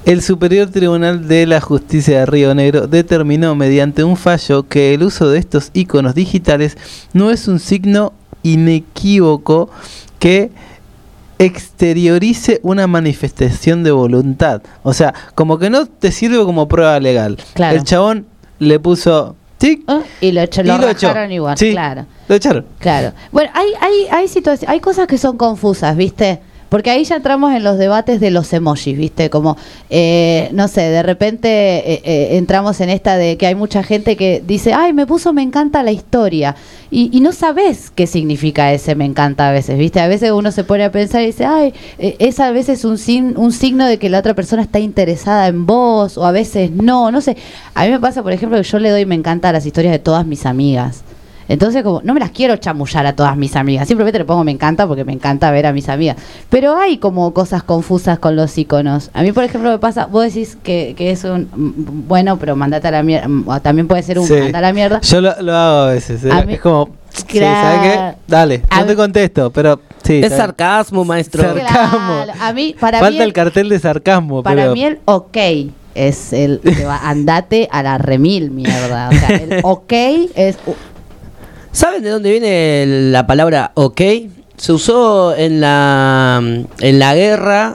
El Superior Tribunal de la Justicia de Río Negro determinó mediante un fallo que el uso de estos iconos digitales no es un signo inequívoco que exteriorice una manifestación de voluntad. O sea, como que no te sirve como prueba legal. Claro. El chabón le puso tic y lo rajaron igual. Sí, claro. Lo echaron. Claro. Bueno, hay situaciones, hay cosas que son confusas, ¿viste? Porque ahí ya entramos en los debates de los emojis, ¿viste? Como, no sé, de repente entramos en esta de que hay mucha gente que dice, ay, me encanta la historia. Y no sabes qué significa ese me encanta a veces, ¿viste? A veces uno se pone a pensar y dice, ay, es a veces un signo de que la otra persona está interesada en vos, o a veces no sé. A mí me pasa, por ejemplo, que yo le doy me encanta a las historias de todas mis amigas. Entonces, como no me las quiero chamullar a todas mis amigas, simplemente le pongo me encanta porque me encanta ver a mis amigas. Pero hay como cosas confusas con los iconos. A mí, por ejemplo, me pasa, vos decís que es un bueno, pero mandate a la mierda. También puede ser un manda a la mierda. Yo lo hago a veces. Es como, sí, ¿sabes qué? Dale, no te contesto, pero sí. Es sarcasmo, maestro. Sarcasmo. Claro, a mí, para falta mí el cartel de sarcasmo. Para pero mí el ok es el que va, andate a la remil, mierda. O sea, el ok es... ¿Saben de dónde viene la palabra ok? Se usó en la guerra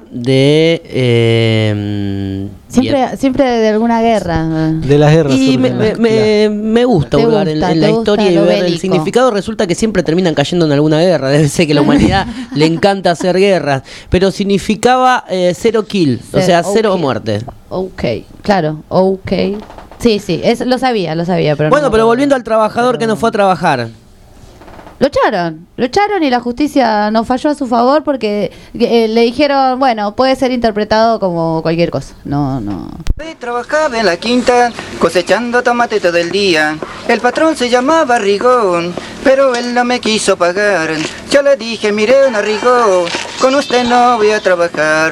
de... Siempre de alguna guerra. De las guerras. Y me gusta hurgar en la historia y ver el significado. Resulta que siempre terminan cayendo en alguna guerra. Debe ser que a la humanidad le encanta hacer guerras. Pero significaba zero kill, o sea, cero muerte. Ok, claro, ok. Sí, lo sabía, pero bueno, pero volviendo al trabajador que no fue a trabajar. Lo echaron y la justicia no falló a su favor porque le dijeron, bueno, puede ser interpretado como cualquier cosa. No. Trabajaba en la quinta cosechando tomate todo el día. El patrón se llamaba Rigón, pero él no me quiso pagar. Yo le dije, mire, don Rigón, con usted no voy a trabajar,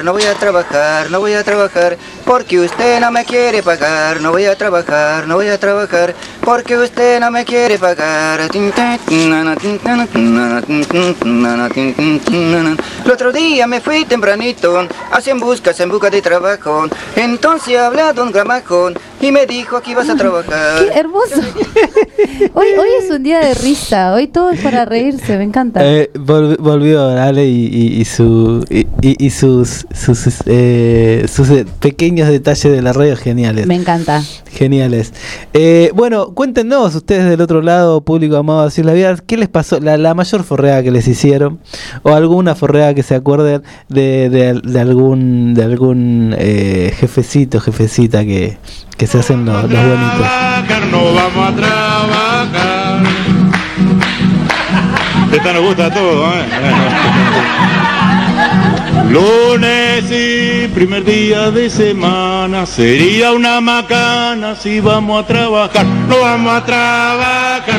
porque usted no me quiere pagar. No voy a trabajar, porque usted no me quiere pagar. El otro día me fui tempranito, así en busca de trabajo. Entonces hablé a don Gramajón y me dijo que ibas a trabajar. ¡Qué hermoso! Hoy es un día de risa, hoy todo es para reírse, me encanta. Volvió Ale y sus pequeños detalles de la radio geniales. Me encanta. Geniales. Bueno, cuéntenos ustedes del otro lado, público amado así la vida, ¿qué les pasó? La mayor forreada que les hicieron, o alguna forreada que se acuerden de algún jefecita que se hacen los bonitos. No vamos a trabajar. Esta nos gusta a todos, Lunes y primer día de semana sería una macana si vamos a trabajar. No vamos a trabajar.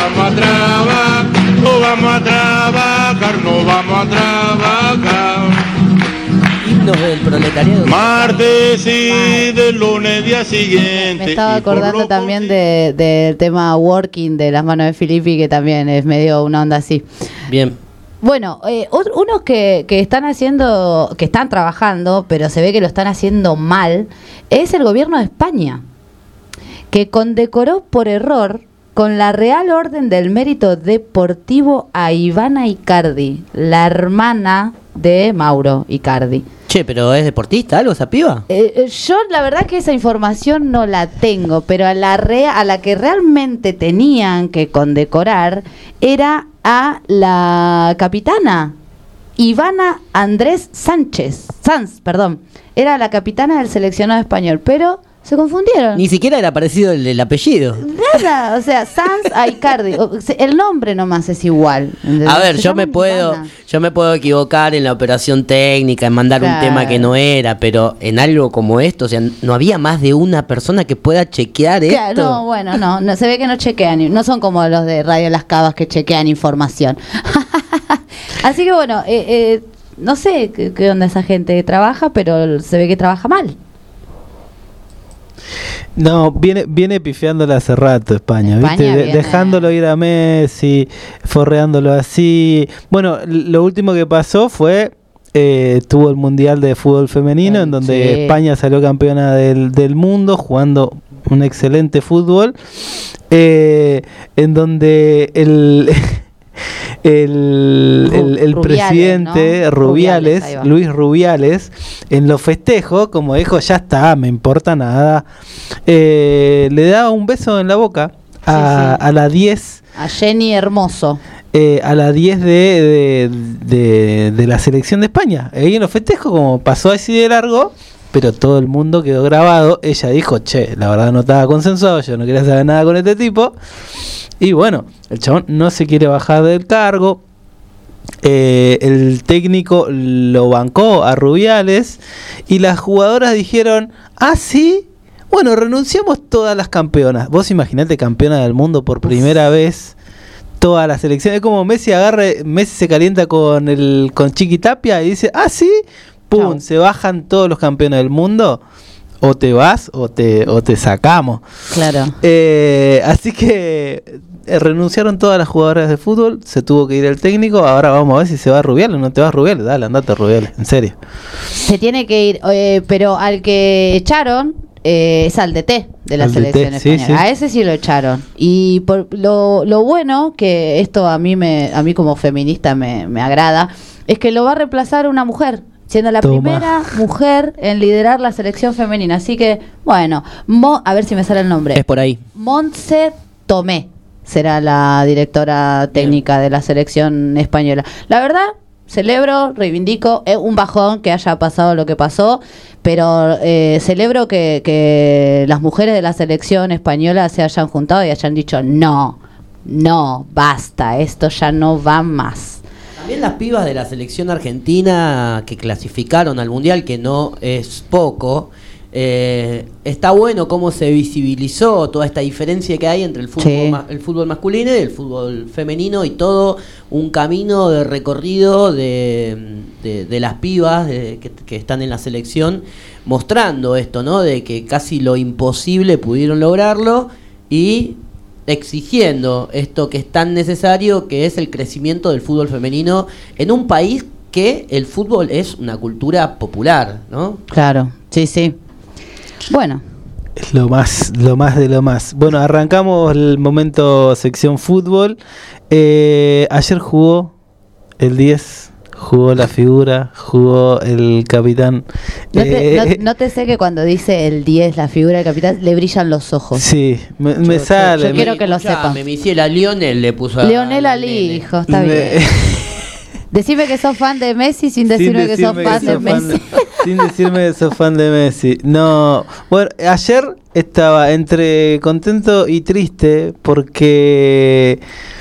Himnos del proletariado. Martes y del lunes día siguiente. Me estaba acordando también del tema Working de las manos de Filippi, que también es medio una onda así. Bien. Bueno, unos que están trabajando, pero se ve que lo están haciendo mal, es el gobierno de España, que condecoró por error con la Real Orden del Mérito Deportivo a Ivana Icardi, la hermana de Mauro Icardi. Che, pero ¿es deportista algo esa piba? Yo la verdad que esa información no la tengo, pero a la que realmente tenían que condecorar era a la capitana Ivana Andrés Sanz, era la capitana del seleccionado español, pero se confundieron. Ni siquiera era parecido el apellido. Nada, o sea, Sanz a Icardi. El nombre nomás es igual. A ver, yo me puedo equivocar en la operación técnica, en mandar un tema que no era, pero en algo como esto, o sea, no había más de una persona que pueda chequear esto. No, bueno, no, se ve que no chequean, no son como los de Radio Las Cavas que chequean información. Así que bueno, no sé qué onda esa gente que trabaja, pero se ve que trabaja mal. No, viene pifiándola hace rato España, ¿viste? Dejándolo ir a Messi, forreándolo así. Bueno, lo último que pasó fue tuvo el Mundial de Fútbol Femenino, en donde España salió campeona del mundo, jugando un excelente fútbol, en donde el Rubiales, presidente, ¿no? Rubiales, ahí va. Luis Rubiales, en los festejos, como dijo, ya está, me importa nada, le da un beso en la boca a la 10. A Jenny Hermoso. A la 10 de la selección de España. Ahí en los festejos, como pasó así de largo, pero todo el mundo quedó grabado. Ella dijo, la verdad no estaba consensuado, yo no quería saber nada con este tipo. Y bueno, el chabón no se quiere bajar del cargo. El técnico lo bancó a Rubiales y las jugadoras dijeron, sí, bueno, renunciamos todas las campeonas. Vos imaginate, campeona del mundo por primera vez, toda la selección. Es como Messi se calienta con Chiqui Tapia y dice, sí, pum, chau. Se bajan todos los campeones del mundo. O te vas o te sacamos. Claro. Así que renunciaron todas las jugadoras de fútbol, se tuvo que ir el técnico. Ahora vamos a ver si se va Rubiales o no te vas Rubiales. Dale, andate Rubiales, en serio. Se tiene que ir, pero al que echaron es al DT de la selección española. Sí. A ese sí lo echaron. Y por lo bueno, que esto a mí como feminista me agrada, es que lo va a reemplazar una mujer, siendo la primera mujer en liderar la selección femenina. Así que, bueno, a ver si me sale el nombre. Es por ahí. Montse Tomé será la directora técnica de la selección española. La verdad, celebro, reivindico, es un bajón que haya pasado lo que pasó, pero celebro que las mujeres de la selección española se hayan juntado y hayan dicho, no, basta, esto ya no va más. También las pibas de la selección argentina que clasificaron al Mundial, que no es poco, está bueno cómo se visibilizó toda esta diferencia que hay entre el fútbol masculino y el fútbol femenino, y todo un camino de recorrido de las pibas que están en la selección, mostrando esto, ¿no? De que casi lo imposible pudieron lograrlo y exigiendo esto que es tan necesario, que es el crecimiento del fútbol femenino en un país que el fútbol es una cultura popular, ¿no? Claro, sí. Bueno. Es lo más de lo más. Bueno, arrancamos el momento sección fútbol. Ayer jugó el 10, jugó la figura, jugó el capitán. No te sé que cuando dice el 10, la figura del capitán, le brillan los ojos. Sí, me sale. Yo quiero que lo sepan. Me hiciera Lionel, le puso Lionel Ali, hijo, está bien. Decime que sos fan de Messi sin decirme que sos fan de Messi. Sin decirme que sos fan de Messi. No, bueno, ayer estaba entre contento y triste porque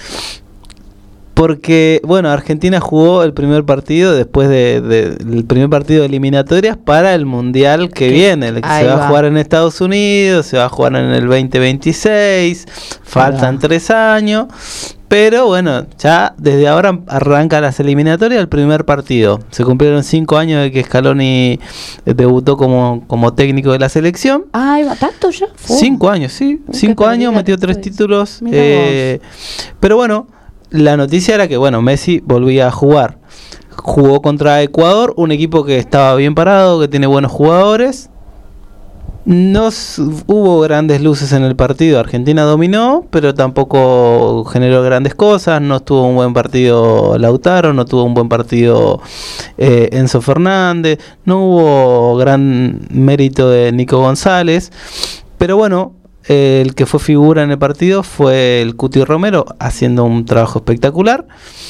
bueno, Argentina jugó el primer partido después del primer partido de eliminatorias para el Mundial que viene, el que se va a jugar en Estados Unidos, se va a jugar en el 2026, faltan 3 años, pero bueno, ya desde ahora arranca las eliminatorias, el primer partido. Se cumplieron 5 años de que Scaloni debutó como técnico de la selección. ¿Va tanto ya? 5 años, sí, 5 años, metió 3 títulos, pero bueno, la noticia era que, bueno, Messi volvía a jugar. Jugó contra Ecuador, un equipo que estaba bien parado, que tiene buenos jugadores. No hubo grandes luces en el partido. Argentina dominó, pero tampoco generó grandes cosas. No tuvo un buen partido Lautaro, no tuvo un buen partido Enzo Fernández. No hubo gran mérito de Nico González. Pero bueno, el que fue figura en el partido fue el Cuti Romero, haciendo un trabajo espectacular.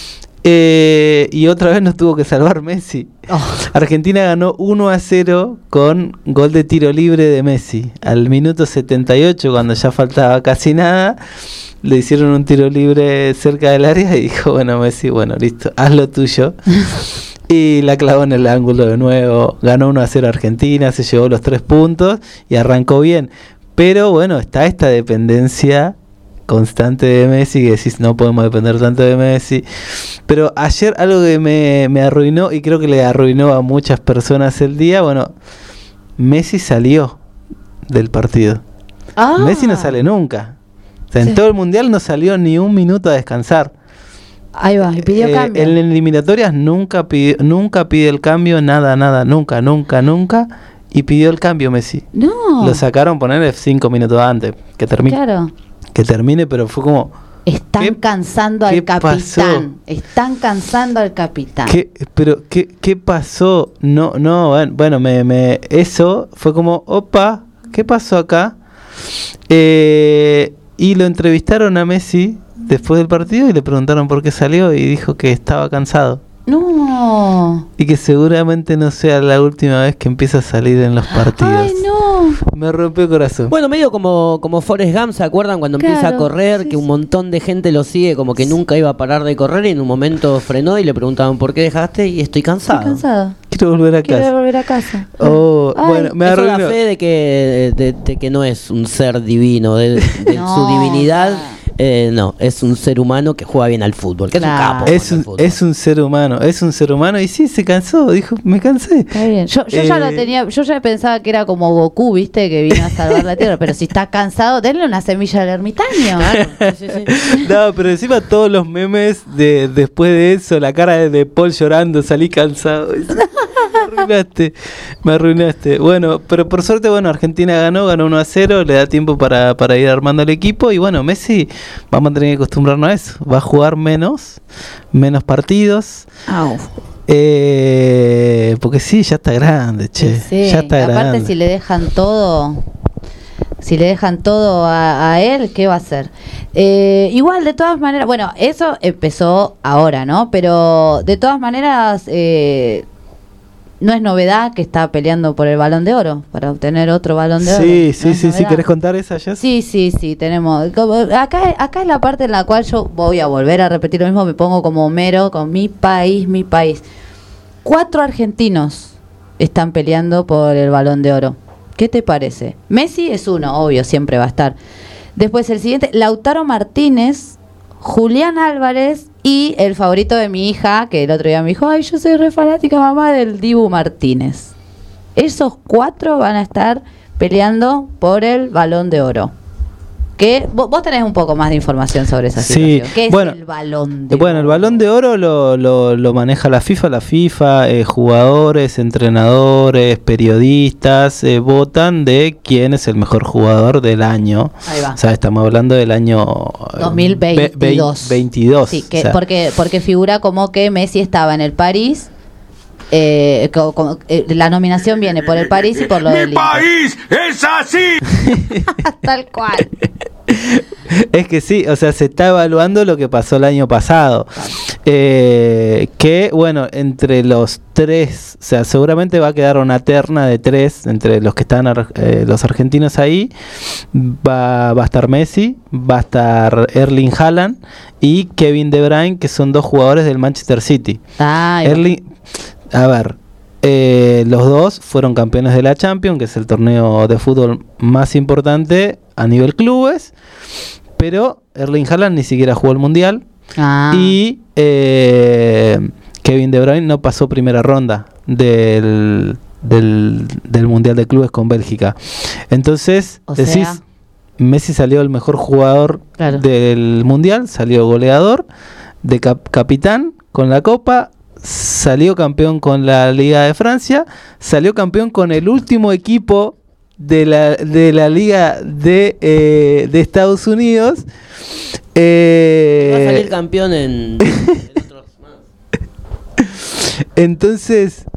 Y otra vez nos tuvo que salvar Messi. Argentina ganó 1-0 con gol de tiro libre de Messi. Al minuto 78, cuando ya faltaba casi nada, le hicieron un tiro libre cerca del área y dijo, bueno, Messi, bueno, listo, haz lo tuyo. Y la clavó en el ángulo de nuevo. Ganó 1-0 Argentina, se llevó los 3 puntos y arrancó bien. Pero bueno, está esta dependencia constante de Messi, que decís, no podemos depender tanto de Messi. Pero ayer algo que me arruinó, y creo que le arruinó a muchas personas el día, bueno, Messi salió del partido. Messi no sale nunca. O sea, en todo el Mundial no salió ni un minuto a descansar. Ahí va, y pidió cambio. En eliminatorias nunca pide el cambio, nada, nunca. Y pidió el cambio Messi. No. Lo sacaron ponerle 5 minutos antes que termine. Claro. Que termine, pero fue como... Están cansando al capitán. Están cansando al capitán. ¿Qué pasó? No, bueno, eso fue como, opa, ¿qué pasó acá? Y lo entrevistaron a Messi después del partido y le preguntaron por qué salió y dijo que estaba cansado. No. Y que seguramente no sea la última vez que empieza a salir en los partidos. Ay, no. Me rompió el corazón. Bueno, medio como Forrest Gump, ¿se acuerdan? Cuando empieza a correr, que un montón de gente lo sigue, como que nunca iba a parar de correr y en un momento frenó y le preguntaban ¿por qué dejaste? Y estoy cansado. Quiero volver a casa. Oh, bueno, me eso arruinó. da fe de que no es un ser divino, de No, su divinidad. No, es un ser humano que juega bien al fútbol, que Claro. es un capo. Es un ser humano y sí, se cansó, dijo, me cansé. Está bien. Yo ya lo tenía, yo ya pensaba que era como Goku, ¿viste? Que vino a salvar la tierra, pero si está cansado, denle una semilla al ermitaño. No, pero encima todos los memes de después de eso, la cara de Paul llorando, salí cansado. Me arruinaste. Bueno, pero por suerte, Argentina ganó 1-0, le da tiempo para ir armando el equipo y bueno, Messi vamos a tener que acostumbrarnos a eso. Va a jugar menos partidos. Porque sí, ya está grande, che. Sí. Ya está Aparte, grande. si le dejan todo a él, ¿qué va a hacer? Igual, de todas maneras, bueno, eso empezó ahora, ¿no? Pero de todas maneras, no es novedad que está peleando por el Balón de Oro, para obtener otro Balón de Oro. Sí, ¿querés contar esa ya? Sí, tenemos. Acá es la parte en la cual yo voy a volver a repetir lo mismo, me pongo como Homero con mi país. 4 argentinos están peleando por el Balón de Oro. ¿Qué te parece? Messi es uno, obvio, siempre va a estar. Después el siguiente, Lautaro Martínez, Julián Álvarez y el favorito de mi hija, que el otro día me dijo, ay, yo soy re fanática, mamá, del Dibu Martínez. Esos 4 van a estar peleando por el Balón de Oro. Que vos tenés un poco más de información sobre esa situación. ¿Qué es el Balón de Oro? Bueno, el Balón de Oro lo maneja la FIFA, jugadores, entrenadores, periodistas votan de quién es el mejor jugador del año. Ahí va. O sea, estamos hablando del año 2022. 22. Sí, que, o sea, porque figura como que Messi estaba en el París. La nominación viene por el París y por lo del ¡Mi país es así! Tal cual. Es que sí, o sea, se está evaluando lo que pasó el año pasado. Que, bueno, entre los 3, o sea, seguramente va a quedar una terna de 3 entre los que están los argentinos ahí. Va a estar Messi, va a estar Erling Haaland y Kevin De Bruyne, que son 2 jugadores del Manchester City. A ver, los 2 fueron campeones de la Champions, que es el torneo de fútbol más importante a nivel clubes, pero Erling Haaland ni siquiera jugó el Mundial y Kevin De Bruyne no pasó primera ronda del Mundial de Clubes con Bélgica. Entonces, decís, Messi salió el mejor jugador del Mundial, salió goleador, de capitán con la Copa, salió campeón con la Liga de Francia, salió campeón con el último equipo de la Liga de Estados Unidos. Va a salir campeón en otros más. Entonces,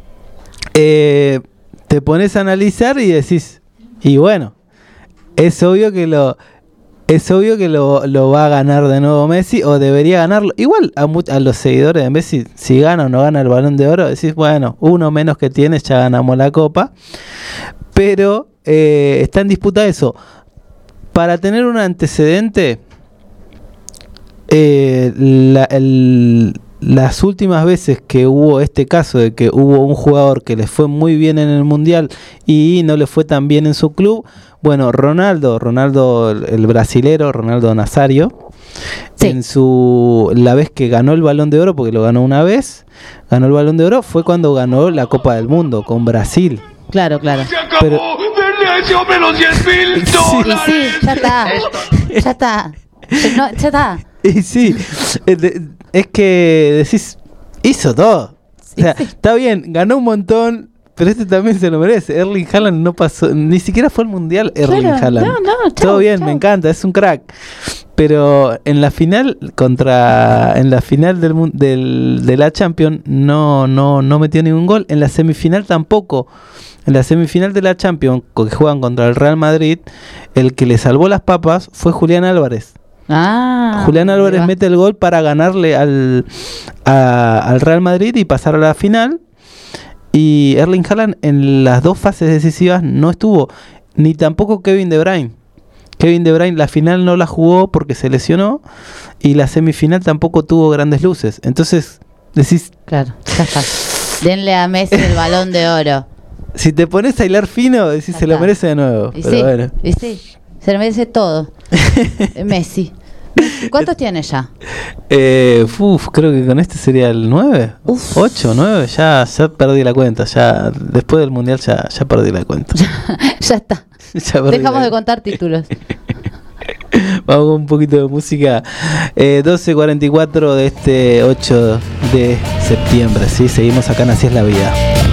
te pones a analizar y decís, y bueno, es obvio que lo va a ganar de nuevo Messi, o debería ganarlo. Igual a los seguidores de Messi, si gana o no gana el Balón de Oro, decís, bueno, uno menos que tienes, ya ganamos la Copa. Pero está en disputa eso. Para tener un antecedente, las últimas veces que hubo este caso de que hubo un jugador que le fue muy bien en el Mundial y no le fue tan bien en su club, bueno, Ronaldo, el brasilero, Ronaldo Nazario, la vez que ganó el Balón de Oro, porque lo ganó una vez, ganó el Balón de Oro, fue cuando ganó la Copa del Mundo con Brasil. Claro. Pero denle a ese hombre los $10,000. Sí, ya está. No, ya está. Y sí, es que decís, hizo todo. O sea, está bien, ganó un montón, pero este también se lo merece. Erling Haaland no pasó, ni siquiera fue al Mundial Erling Haaland. Todo bien, me encanta, es un crack. Pero en la final de la Champions no metió ningún gol. En la semifinal tampoco. En la semifinal de la Champions, que juegan contra el Real Madrid, el que le salvó las papas fue Julián Álvarez. Julián Álvarez mete el gol para ganarle al Real Madrid y pasar a la final. Y Erling Haaland en las dos fases decisivas no estuvo, ni tampoco Kevin De Bruyne. Kevin De Bruyne la final no la jugó porque se lesionó y la semifinal tampoco tuvo grandes luces. Entonces decís, claro, ya está. Denle a Messi el Balón de Oro. Si te pones a hilar fino, decís se lo merece de nuevo. Y pero sí, bueno. y sí, se lo merece todo. Messi. ¿Cuántos tiene ya? Creo que con este sería el 9, 8, 9, ya perdí la cuenta. Ya después del Mundial ya perdí la cuenta. Ya está. Dejamos de contar títulos. Vamos con un poquito de música. 12:44 de este 8 de septiembre. ¿Sí? Seguimos acá en Así es la vida.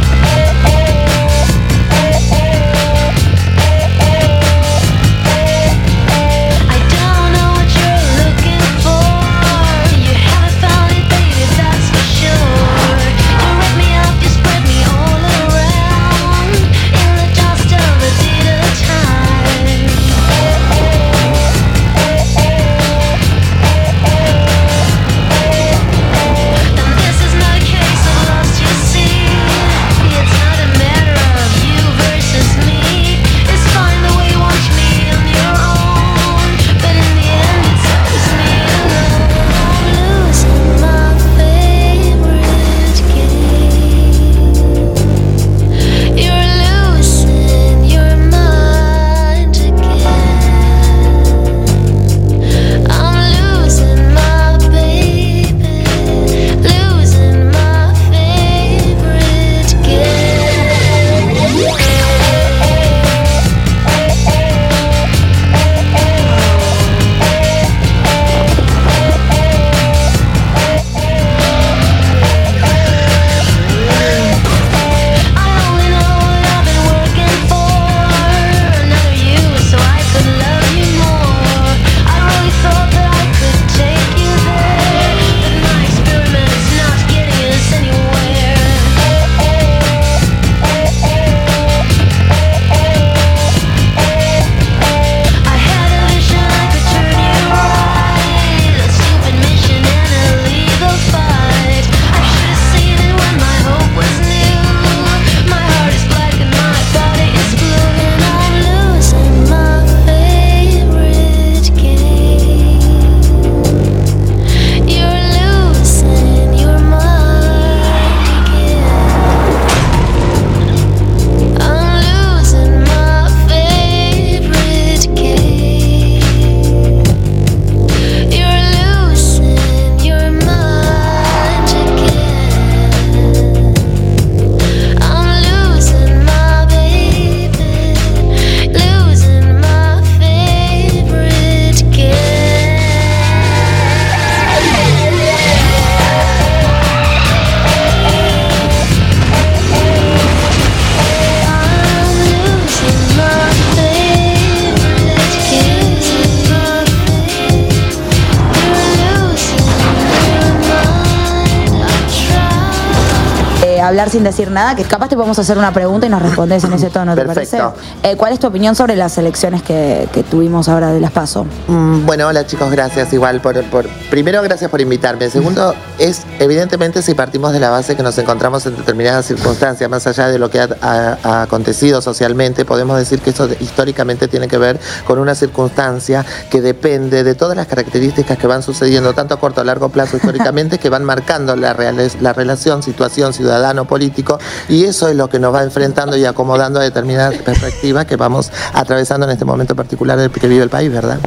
Hablar sin decir nada, que capaz te podemos hacer una pregunta y nos respondes en ese tono, ¿te Perfecto. parece? ¿Cuál es tu opinión sobre las elecciones que tuvimos ahora de las PASO? Bueno, hola chicos, gracias igual primero gracias por invitarme. Segundo, es evidentemente si partimos de la base que nos encontramos en determinadas circunstancias, más allá de lo que ha acontecido socialmente, podemos decir que eso históricamente tiene que ver con una circunstancia que depende de todas las características que van sucediendo tanto a corto o a largo plazo históricamente, que van marcando la relación, situación ciudadano-político, y eso es lo que nos va enfrentando y acomodando a determinadas perspectivas que vamos atravesando en este momento particular del que vive el país, ¿verdad?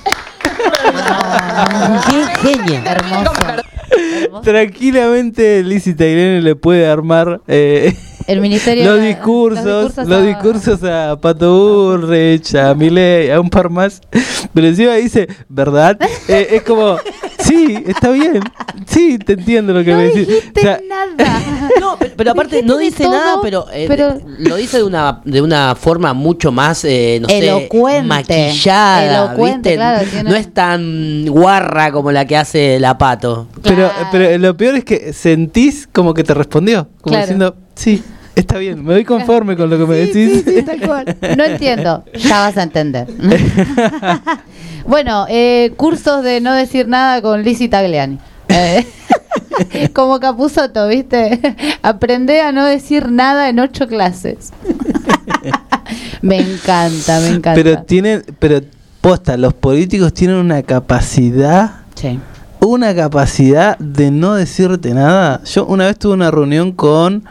¡Qué genia! Hermoso. Tranquilamente Lizzy Tagliani le puede armar El ministerio. Los discursos a Pato Bullrich, a Milei, a un par más. Pero encima dice, ¿verdad? Es como, sí, está bien. Sí, te entiendo lo que me decís. No dijiste nada. No, pero aparte no dice nada, pero lo dice de una forma mucho más, elocuente, maquillada, ¿viste? Claro, no es tan guarra como la que hace la Pato. Pero lo peor es que sentís como que te respondió, como diciendo, sí, está bien, me doy conforme con lo que me decís. Sí, tal cual. No entiendo, ya vas a entender. Bueno, cursos de no decir nada con Lizzy Tagliani. Como Capusotto, ¿viste? Aprende a no decir nada en 8 clases. Me encanta. Pero posta, los políticos tienen una capacidad. Sí. Una capacidad de no decirte nada. Yo una vez tuve una reunión con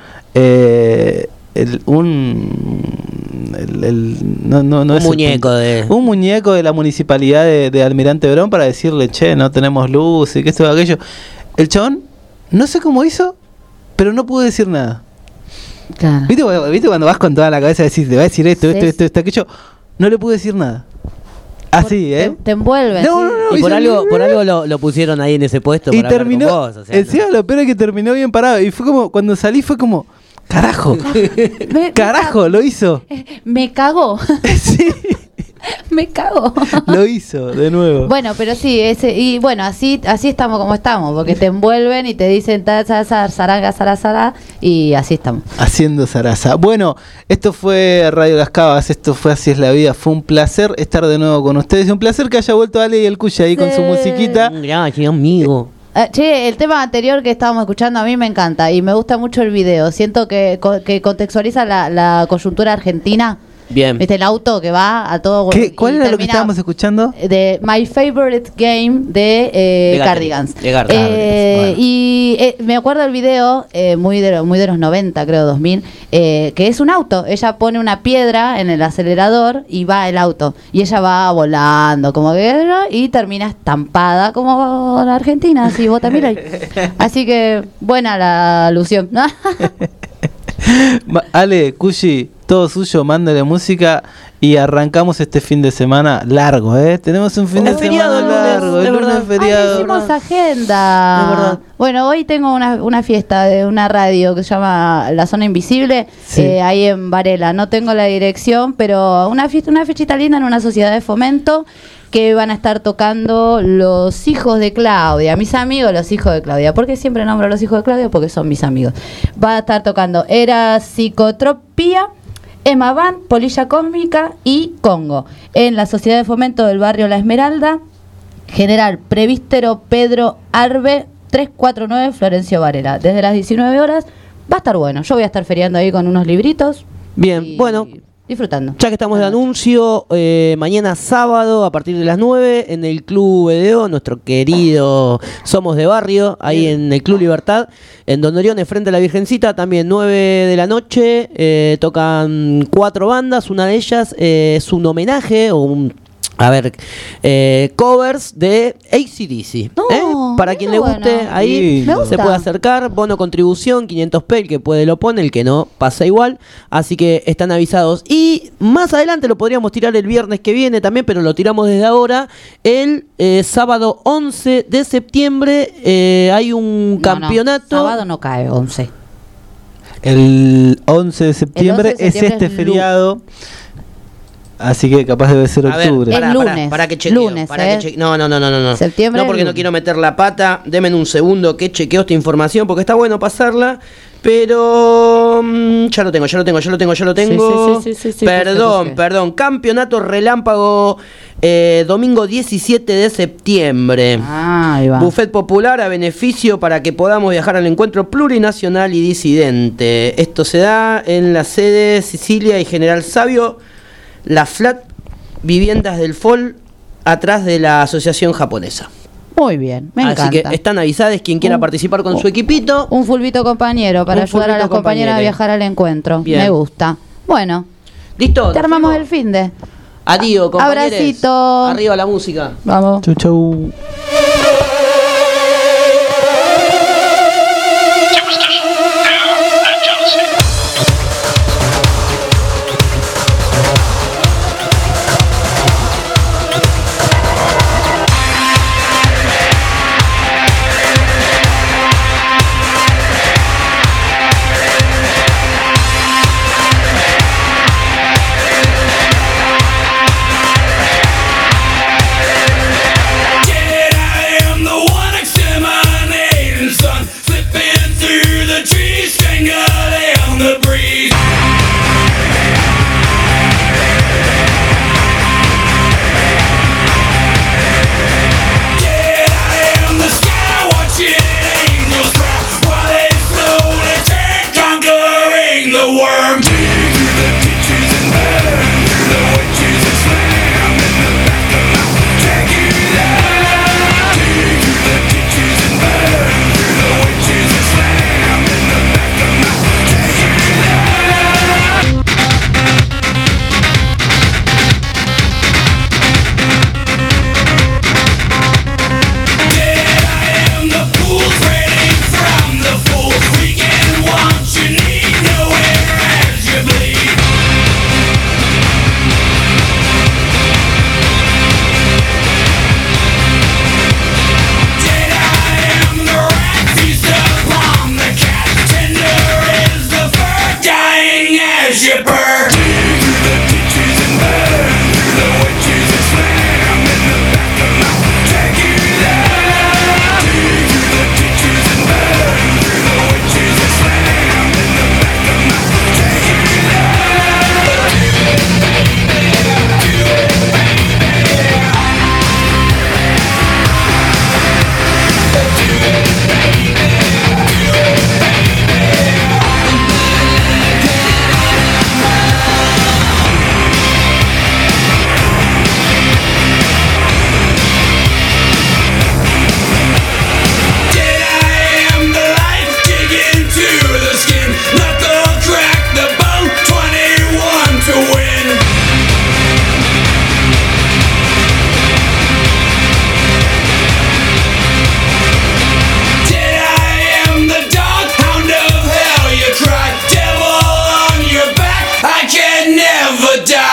un muñeco de la municipalidad de Almirante Brown para decirle, che, no tenemos luz y que esto y aquello. El chabón, no sé cómo hizo, pero no pudo decir nada. Claro. ¿Viste cuando vas con toda la cabeza y decís, te va a decir esto, aquello? No le pude decir nada. Así, Te envuelven. No, y por algo lo pusieron ahí en ese puesto. Y para terminó. Con vos, o sea, encima lo peor es que terminó bien parado. Y fue como, cuando salí fue como, carajo. Carajo, lo hizo. Me cagó. Sí. Me cago. Lo hizo, de nuevo. Bueno, pero sí, y bueno, así estamos como estamos, porque te envuelven y te dicen zaranga, y así estamos. Haciendo zaraza. Bueno, esto fue Radio Las Cavas, esto fue Así es la Vida. Fue un placer estar de nuevo con ustedes. Un placer que haya vuelto Ale y el Cuya ahí con su musiquita. Gracias, amigo. Che, el tema anterior que estábamos escuchando a mí me encanta y me gusta mucho el video. Siento que contextualiza la coyuntura argentina. Bien. ¿Viste el auto que va a todo? ¿Cuál era lo que estábamos escuchando? De My Favorite Game de Cardigans. Y me acuerdo del video, muy de los 90, creo, 2000, que es un auto. Ella pone una piedra en el acelerador y va el auto. Y ella va volando como que y termina estampada como la Argentina, así vota Milei. Así que buena la alusión. Ale, Cushi, todo suyo, mándale música y arrancamos este fin de semana largo, Tenemos un fin de semana largo, el lunes es feriado. Hicimos agenda. Bueno, hoy tengo una fiesta de una radio que se llama La Zona Invisible, ahí en Varela. No tengo la dirección, pero una fechita linda en una sociedad de fomento que van a estar tocando los hijos de Claudia, mis amigos los hijos de Claudia. ¿Por qué siempre nombro a los hijos de Claudia? Porque son mis amigos. Va a estar tocando Era Psicotropía, Emma Van, Polilla Cósmica y Congo, en la Sociedad de Fomento del barrio La Esmeralda, General Prevístero Pedro Arbe, 349 Florencio Varela. Desde las 19 horas va a estar bueno. Yo voy a estar feriando ahí con unos libritos. Bien, bueno. Disfrutando. Ya que estamos de anuncio, mañana sábado a partir de las 9 en el Club BDO, nuestro querido Somos de Barrio, ahí en el Club Libertad, en Don Oriones, frente a la Virgencita, también 9 de la noche, tocan 4 bandas, una de ellas es un homenaje o covers de AC/DC. Para quien le guste, ahí se puede acercar. Bono contribución, 500 el que puede lo pone, el que no pasa igual. Así que están avisados. Y más adelante lo podríamos tirar el viernes que viene también, pero lo tiramos desde ahora. El sábado 11 de septiembre hay un campeonato. Sábado no cae, 11. El 11 de septiembre es este feriado. Así que capaz debe ser octubre. El lunes. Para que chequeo. No. Septiembre. No, porque no quiero meter la pata. Denme un segundo que chequeo esta información, porque está bueno pasarla. Pero ya lo tengo. Sí, Perdón. Campeonato Relámpago, domingo 17 de septiembre. Ahí va. Buffet popular a beneficio para que podamos viajar al encuentro plurinacional y disidente. Esto se da en la sede Sicilia y General Sabio. La Flat Viviendas del FOL, atrás de la asociación japonesa. Muy bien, me encanta. Así que están avisadas quien quiera participar con su equipito. Un fulbito compañero para ayudar a las compañeras a viajar al encuentro. Bien. Me gusta. Bueno. ¿Listo? Te armamos el finde. Adiós, compañeros. Abracito. Arriba la música. Vamos. Chau. never die.